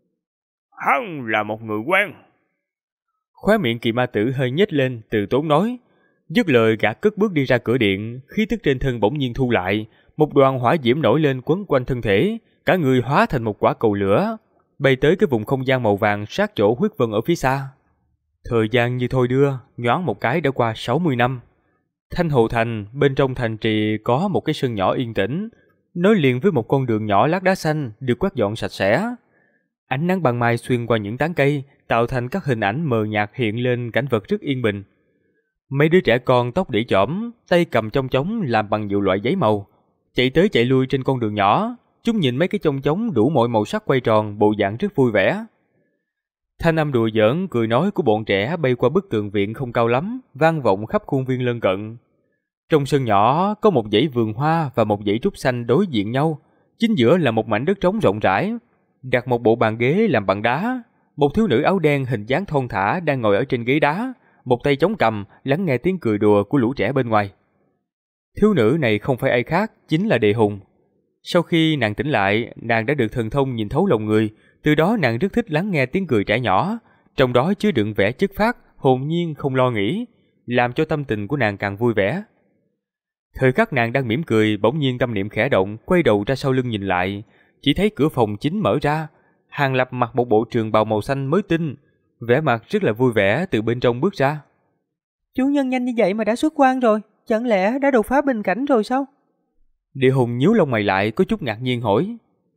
Hắn là một người quen. Khóe miệng Kỳ Ma Tử hơi nhếch lên, từ tốn nói. Dứt lời gã cất bước đi ra cửa điện, khí tức trên thân bỗng nhiên thu lại, một đoàn hỏa diễm nổi lên quấn quanh thân thể, cả người hóa thành một quả cầu lửa, bay tới cái vùng không gian màu vàng sát chỗ huyết vân ở phía xa. Thời gian như thôi đưa, nhoáng một cái đã qua 60 năm. Thanh Hồ Thành, bên trong thành trì có một cái sân nhỏ yên tĩnh, nối liền với một con đường nhỏ lát đá xanh được quét dọn sạch sẽ. Ánh nắng ban mai xuyên qua những tán cây, tạo thành các hình ảnh mờ nhạt hiện lên cảnh vật rất yên bình. Mấy đứa trẻ con tóc đĩ chỏm, tay cầm chong chóng làm bằng nhiều loại giấy màu, chạy tới chạy lui trên con đường nhỏ. Chúng nhìn mấy cái chong chóng đủ mọi màu sắc quay tròn, bộ dạng rất vui vẻ. Thanh âm đùa giỡn, cười nói của bọn trẻ bay qua bức tường viện không cao lắm, vang vọng khắp khuôn viên lân cận. Trong sân nhỏ có một dãy vườn hoa và một dãy trúc xanh đối diện nhau, chính giữa là một mảnh đất trống rộng rãi, đặt một bộ bàn ghế làm bằng đá. Một thiếu nữ áo đen hình dáng thon thả đang ngồi ở trên ghế đá, một tay chống cằm lắng nghe tiếng cười đùa của lũ trẻ bên ngoài. Thiếu nữ này không phải ai khác, chính là Đề Hùng. Sau khi nàng tỉnh lại, nàng đã được thần thông nhìn thấu lòng người, từ đó nàng rất thích lắng nghe tiếng cười trẻ nhỏ, trong đó chứa đựng vẻ chất phác, hồn nhiên không lo nghĩ, làm cho tâm tình của nàng càng vui vẻ. Thời khắc nàng đang mỉm cười, bỗng nhiên tâm niệm khẽ động, quay đầu ra sau lưng nhìn lại, chỉ thấy cửa phòng chính mở ra, Hàng Lập mặc một bộ trường bào màu xanh mới tinh, vẻ mặt rất là vui vẻ từ bên trong bước ra. Chủ nhân nhanh như vậy mà đã xuất quan rồi, chẳng lẽ đã đột phá bình cảnh rồi sao? Địa Hùng nhíu lông mày lại, có chút ngạc nhiên hỏi.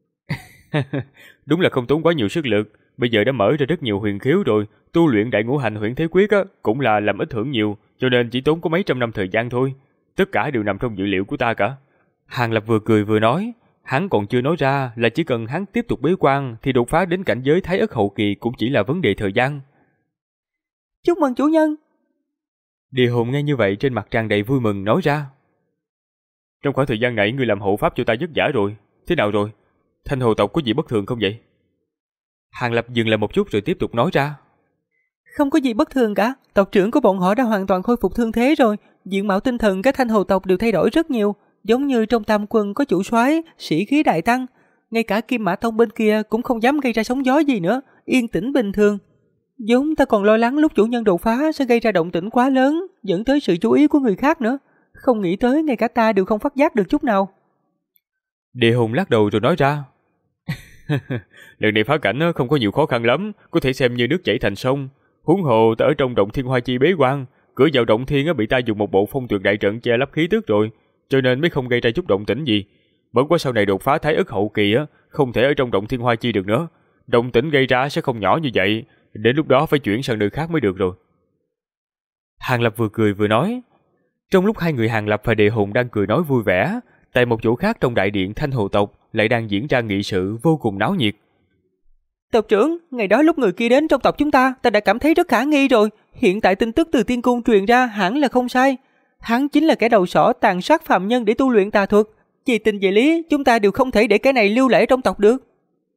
Đúng là không tốn quá nhiều sức lực, bây giờ đã mở ra rất nhiều huyền khiếu rồi, tu luyện đại ngũ hành huyễn thế quyết á, cũng là làm ít hưởng nhiều, cho nên chỉ tốn có mấy trăm năm thời gian thôi. Tất cả đều nằm trong dự liệu của ta cả. Hàng Lập vừa cười vừa nói, hắn còn chưa nói ra là chỉ cần hắn tiếp tục bế quan thì đột phá đến cảnh giới Thái Ức hậu kỳ cũng chỉ là vấn đề thời gian. Chúc mừng chủ nhân. Địa Hùng nghe như vậy trên mặt tràn đầy vui mừng nói ra. Trong khoảng thời gian này ngươi làm hộ pháp cho ta vất vả rồi, thế nào rồi? Thanh Hồ tộc có gì bất thường không vậy? Hàng Lập dừng lại một chút rồi tiếp tục nói ra. Không có gì bất thường cả, tộc trưởng của bọn họ đã hoàn toàn khôi phục thương thế rồi, diện mạo tinh thần các Thanh Hồ tộc đều thay đổi rất nhiều, giống như trong Tam quân có chủ soái, sĩ khí đại tăng, ngay cả Kim Mã Tông bên kia cũng không dám gây ra sóng gió gì nữa, yên tĩnh bình thường. Giống ta còn lo lắng lúc chủ nhân đột phá sẽ gây ra động tĩnh quá lớn, dẫn tới sự chú ý của người khác nữa, không nghĩ tới ngay cả ta đều không phát giác được chút nào. Địa Hùng lắc đầu rồi nói ra. Lần này phá cảnh không có nhiều khó khăn lắm, có thể xem như nước chảy thành sông. Huống hồ ta ở trong động Thiên Hoa Chi bế quan, cửa vào động thiên bị ta dùng một bộ phong tuyệt đại trận che lấp khí tức rồi, cho nên mới không gây ra chút động tĩnh gì. Bất quá sau này đột phá Thái Ức hậu kỳ không thể ở trong động Thiên Hoa Chi được nữa, động tĩnh gây ra sẽ không nhỏ như vậy, đến lúc đó phải chuyển sang nơi khác mới được rồi. Hàng Lập vừa cười vừa nói. Trong lúc hai người Hàng Lập và Địa Hùng đang cười nói vui vẻ, tại một chỗ khác trong đại điện Thanh Hồ tộc lại đang diễn ra nghị sự vô cùng náo nhiệt. Tộc trưởng, ngày đó lúc người kia đến trong tộc chúng ta đã cảm thấy rất khả nghi rồi. Hiện tại tin tức từ tiên cung truyền ra hẳn là không sai. Hắn chính là kẻ đầu sỏ tàn sát phàm nhân để tu luyện tà thuật. Vì tình về lý, chúng ta đều không thể để cái này lưu lễ trong tộc được.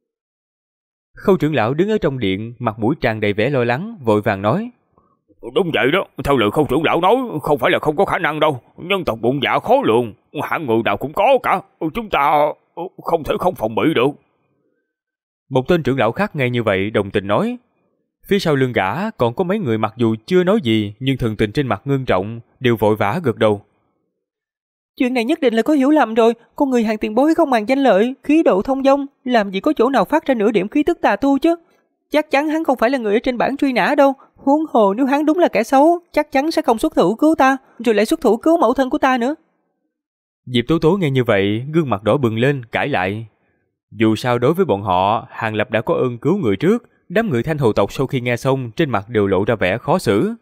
Khâu trưởng lão đứng ở trong điện, mặt mũi tràn đầy vẻ lo lắng, vội vàng nói. Đúng vậy đó, theo lời Khâu trưởng lão nói, không phải là không có khả năng đâu. Nhân tộc bụng dạ khó lường, hạng người nào cũng có cả. Chúng ta không thể không phòng bị được. Một tên trưởng lão khác nghe như vậy đồng tình nói. Phía sau lưng gã còn có mấy người mặc dù chưa nói gì nhưng thần tình trên mặt ngưng trọng, đều vội vã gật đầu. Chuyện này nhất định là có hiểu lầm rồi, con người Hàng tiền bối không màng danh lợi, khí độ thông dong, làm gì có chỗ nào phát ra nửa điểm khí tức tà tu chứ. Chắc chắn hắn không phải là người ở trên bảng truy nã đâu, huống hồ nếu hắn đúng là kẻ xấu, chắc chắn sẽ không xuất thủ cứu ta, rồi lại xuất thủ cứu mẫu thân của ta nữa. Diệp Tố Tố nghe như vậy, gương mặt đỏ bừng lên, cãi lại. Dù sao đối với bọn họ, Hàng Lập đã có ơn cứu người trước, đám người Thanh Hồ tộc sau khi nghe xong trên mặt đều lộ ra vẻ khó xử.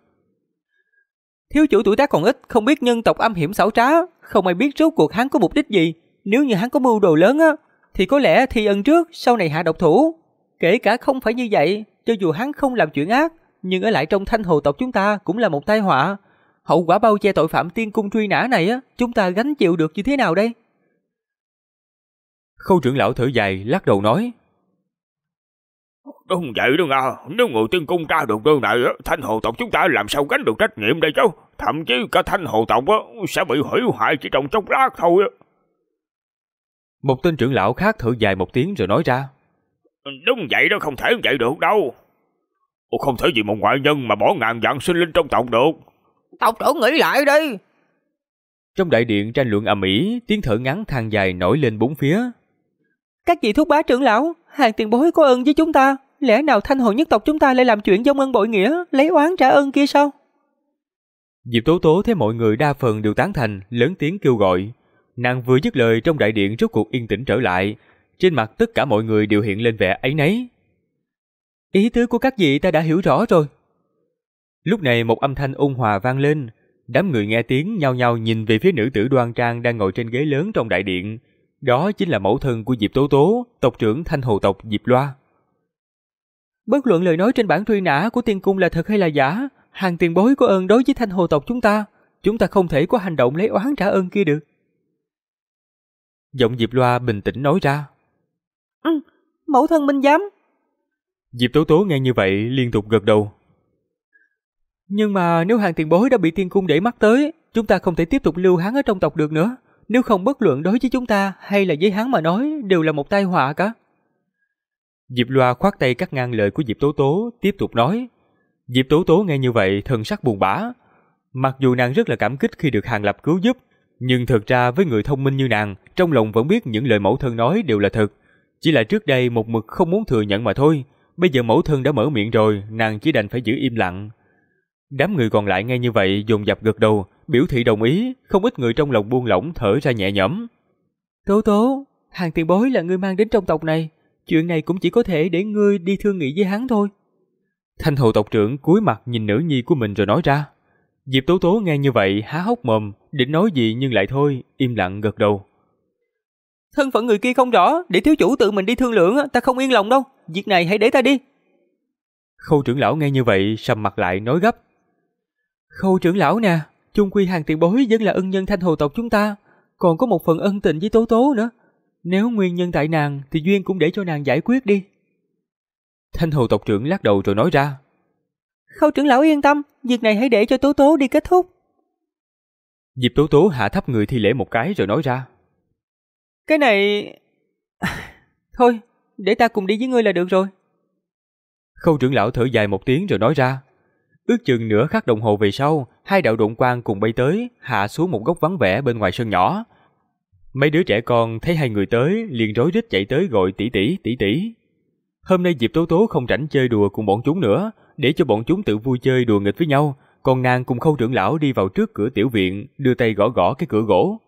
Thiếu chủ tuổi tác còn ít, không biết nhân tộc âm hiểm xảo trá, không ai biết rốt cuộc hắn có mục đích gì. Nếu như hắn có mưu đồ lớn thì có lẽ thi ân trước, sau này hạ độc thủ. Kể cả không phải như vậy, cho dù hắn không làm chuyện ác, nhưng ở lại trong Thanh Hồ tộc chúng ta cũng là một tai họa. Hậu quả bao che tội phạm tiên cung truy nã này chúng ta gánh chịu được như thế nào đây? Khâu trưởng lão thở dài lắc đầu nói. Đúng vậy đó Nga, nếu người tiên cung tra được điều này, Thanh Hồ tộc chúng ta làm sao gánh được trách nhiệm đây chứ? Thậm chí cả Thanh Hồ tộc sẽ bị hủy hoại chỉ trong chốc lát thôi. Một tên trưởng lão khác thở dài một tiếng rồi nói ra. Đúng vậy đó, không thể vậy được đâu. Không thể vì một ngoại nhân mà bỏ ngàn vạn sinh linh trong tộc được. Tộc trưởng nghĩ lại đi. Trong đại điện tranh luận ầm ĩ, tiếng thở ngắn than dài nổi lên bốn phía. Các vị thúc bá trưởng lão, hàng tiền bối có ơn với chúng ta, lẽ nào Thanh Hồ nhất tộc chúng ta lại làm chuyện vong ân bội nghĩa, lấy oán trả ơn kia sao? Diệp Tố Tố thấy mọi người đa phần đều tán thành, lớn tiếng kêu gọi. Nàng vừa dứt lời, trong đại điện rốt cuộc yên tĩnh trở lại, trên mặt tất cả mọi người đều hiện lên vẻ áy náy. Ý tứ của các vị ta đã hiểu rõ rồi. Lúc này một âm thanh ôn hòa vang lên, đám người nghe tiếng nhao nhao nhìn về phía nữ tử đoan trang đang ngồi trên ghế lớn trong đại điện. Đó chính là mẫu thân của Diệp Tố Tố, tộc trưởng Thanh Hồ tộc Diệp Loa. Bất luận lời nói trên bản truy nã của tiên cung là thật hay là giả, hàng tiền bối có ơn đối với Thanh Hồ tộc chúng ta không thể có hành động lấy oán trả ơn kia được. Giọng Diệp Loa bình tĩnh nói ra. Mẫu thân minh giám. Diệp Tố Tố nghe như vậy liên tục gật đầu. Nhưng mà nếu hàng tiền bối đã bị tiên cung để mắt tới, chúng ta không thể tiếp tục lưu hắn ở trong tộc được nữa. Nếu không, bất luận đối với chúng ta hay là với hắn mà nói đều là một tai họa cả. Diệp Loa khoát tay cắt ngang lời của Diệp Tố Tố, tiếp tục nói. Diệp Tố Tố nghe như vậy thần sắc buồn bã. Mặc dù nàng rất là cảm kích khi được Hàng Lập cứu giúp, nhưng thực ra với người thông minh như nàng, trong lòng vẫn biết những lời mẫu thân nói đều là thật. Chỉ là trước đây một mực không muốn thừa nhận mà thôi. Bây giờ mẫu thân đã mở miệng rồi, nàng chỉ đành phải giữ im lặng. Đám người còn lại nghe như vậy dồn dập gật đầu, biểu thị đồng ý, không ít người trong lòng buông lỏng thở ra nhẹ nhõm. Tố Tố, hàng tiền bối là ngươi mang đến trong tộc này, chuyện này cũng chỉ có thể để ngươi đi thương nghị với hắn thôi. Thanh Hồ tộc trưởng cúi mặt nhìn nữ nhi của mình rồi nói ra. Diệp Tố Tố nghe như vậy há hốc mồm, định nói gì nhưng lại thôi, im lặng gật đầu. Thân phận người kia không rõ, để thiếu chủ tự mình đi thương lượng, ta không yên lòng đâu, việc này hãy để ta đi. Khâu trưởng lão nghe như vậy sầm mặt lại nói gấp. Khâu trưởng lão nè, chung quy hàng tiền bối vẫn là ân nhân Thanh Hồ tộc chúng ta, còn có một phần ân tình với Tố Tố nữa. Nếu nguyên nhân tại nàng thì duyên cũng để cho nàng giải quyết đi. Thanh Hồ tộc trưởng lắc đầu rồi nói ra. Khâu trưởng lão yên tâm, việc này hãy để cho Tố Tố đi kết thúc. Diệp Tố Tố hạ thấp người thi lễ một cái rồi nói ra. Cái này... Thôi, để ta cùng đi với ngươi là được rồi. Khâu trưởng lão thở dài một tiếng rồi nói ra. Ước chừng nửa khắc đồng hồ về sau, hai đạo độn quang cùng bay tới, hạ xuống một góc vắng vẻ bên ngoài sân nhỏ. Mấy đứa trẻ con thấy hai người tới, liền rối rít chạy tới gọi tỷ tỷ, tỷ tỷ. Hôm nay Diệp Tố Tố không rảnh chơi đùa cùng bọn chúng nữa, để cho bọn chúng tự vui chơi đùa nghịch với nhau, còn nàng cùng Khâu trưởng lão đi vào trước cửa tiểu viện, đưa tay gõ gõ cái cửa gỗ.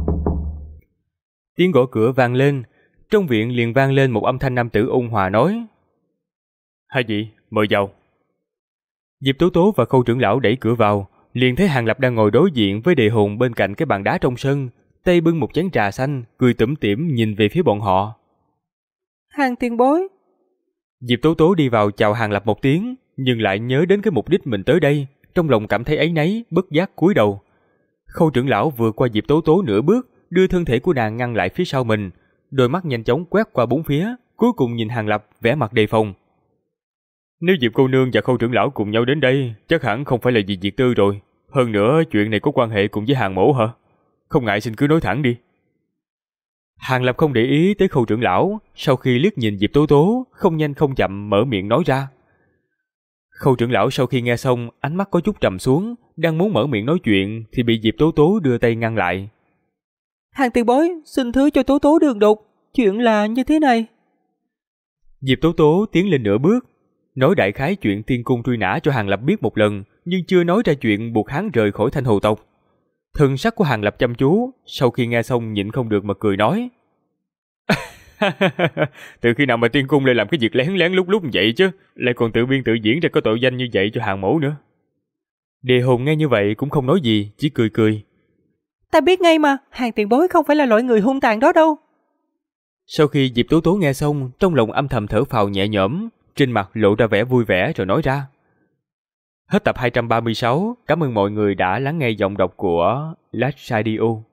Tiếng gõ cửa vang lên, trong viện liền vang lên một âm thanh nam tử ôn hòa nói. Hai vị, mời vào. Diệp Tố Tố và Khâu trưởng lão đẩy cửa vào, liền thấy Hàng Lập đang ngồi đối diện với Đề Hồn bên cạnh cái bàn đá trong sân, tay bưng một chén trà xanh, cười tủm tỉm nhìn về phía bọn họ. Hàng tiền bối. Diệp Tố Tố đi vào chào Hàng Lập một tiếng, nhưng lại nhớ đến cái mục đích mình tới đây, trong lòng cảm thấy áy náy, bất giác cúi đầu. Khâu trưởng lão vừa qua Diệp Tố Tố nửa bước, đưa thân thể của nàng ngăn lại phía sau mình, đôi mắt nhanh chóng quét qua bốn phía, cuối cùng nhìn Hàng Lập vẻ mặt đề phòng. Nếu Diệp cô nương và Khâu trưởng lão cùng nhau đến đây, chắc hẳn không phải là vì việc tư rồi. Hơn nữa, chuyện này có quan hệ cùng với Hàng mỗ hả? Không ngại xin cứ nói thẳng đi. Hàng Lập không để ý tới Khâu trưởng lão, sau khi liếc nhìn Diệp Tố Tố, không nhanh không chậm mở miệng nói ra. Khâu trưởng lão sau khi nghe xong, ánh mắt có chút trầm xuống, đang muốn mở miệng nói chuyện thì bị Diệp Tố Tố đưa tay ngăn lại. Hàng tiền bối, xin thứ cho Tố Tố đường đột, chuyện là như thế này. Diệp Tố Tố tiến lên nửa bước, nói đại khái chuyện tiên cung truy nã cho Hàng Lập biết một lần, nhưng chưa nói ra chuyện buộc hắn rời khỏi Thanh Hồ tộc. Thần sắc của Hàng Lập chăm chú, sau khi nghe xong nhịn không được mà cười nói. Từ khi nào mà tiên cung lại làm cái việc lén lén lúc lúc vậy chứ, lại còn tự biên tự diễn ra có tội danh như vậy cho Hàng mẫu nữa. Đề Hồn nghe như vậy cũng không nói gì, chỉ cười cười. Ta biết ngay mà, Hàng tiền bối không phải là loại người hung tàn đó đâu. Sau khi Diệp Tố Tố nghe xong, trong lòng âm thầm thở phào nhẹ nhõm, trên mặt lộ ra vẻ vui vẻ rồi nói ra. Hết tập 236, cảm ơn mọi người đã lắng nghe giọng đọc của Last Radio.